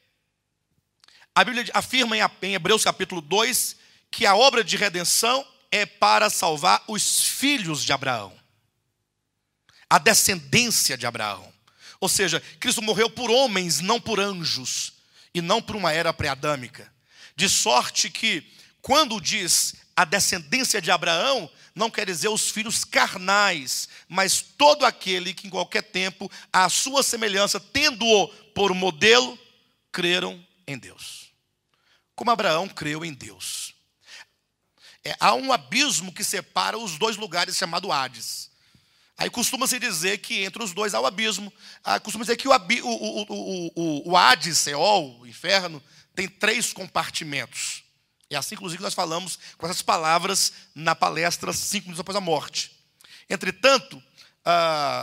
a Bíblia afirma em Hebreus capítulo 2 que a obra de redenção é para salvar os filhos de Abraão, a descendência de Abraão. Ou seja, Cristo morreu por homens, não por anjos, e não por uma era pré-adâmica. De sorte que, quando diz a descendência de Abraão, não quer dizer os filhos carnais, mas todo aquele que em qualquer tempo, à sua semelhança, tendo-o por modelo, creram em Deus. Como Abraão creu em Deus. Há um abismo que separa os 2 lugares, chamado Hades. Aí costuma-se dizer que entre os 2 há o abismo. Costuma-se dizer que o Hades, Seol, o inferno, tem 3 compartimentos. É assim, inclusive, que nós falamos com essas palavras na palestra 5 minutos após a morte. Entretanto,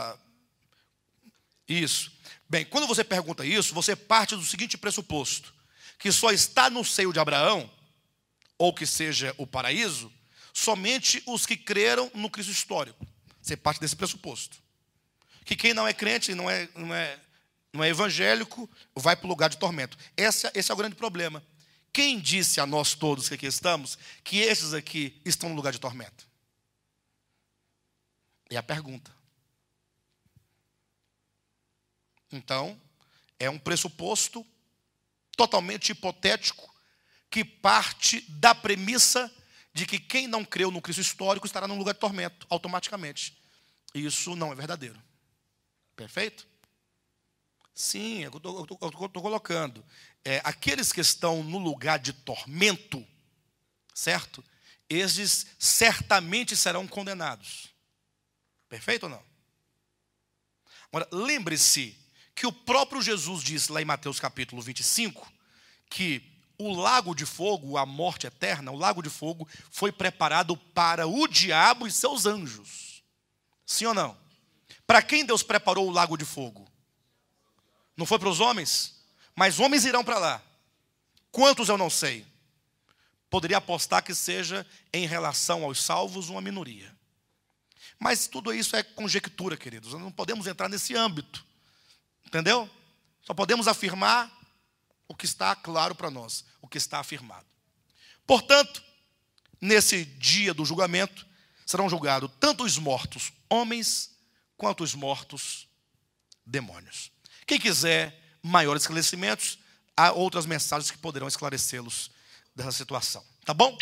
isso. Bem, quando você pergunta isso, você parte do seguinte pressuposto. que só está no seio de Abraão, ou que seja o paraíso, somente os que creram no Cristo histórico. Você parte desse pressuposto. Que quem não é crente, não é evangélico, vai para o lugar de tormento. Esse é o grande problema. Quem disse a nós todos que aqui estamos, que esses aqui estão no lugar de tormento? É a pergunta. Então, é um pressuposto totalmente hipotético, que parte da premissa de que quem não creu no Cristo histórico estará num lugar de tormento, automaticamente. Isso não é verdadeiro. Perfeito? Sim, eu estou colocando. Aqueles que estão no lugar de tormento, certo? Esses certamente serão condenados. Perfeito ou não? Agora, lembre-se que o próprio Jesus disse lá em Mateus capítulo 25, que o lago de fogo, a morte eterna, o lago de fogo foi preparado para o diabo e seus anjos. Sim ou não? Para quem Deus preparou o lago de fogo? Não foi para os homens? Mas homens irão para lá. Quantos eu não sei. Poderia apostar que seja em relação aos salvos uma minoria. Mas tudo isso é conjectura, queridos. Nós não podemos entrar nesse âmbito. Entendeu? Só podemos afirmar o que está claro para nós, o que está afirmado. Portanto, nesse dia do julgamento, serão julgados tanto os mortos homens, quanto os mortos demônios. Quem quiser maiores esclarecimentos, há outras mensagens que poderão esclarecê-los dessa situação. Tá bom?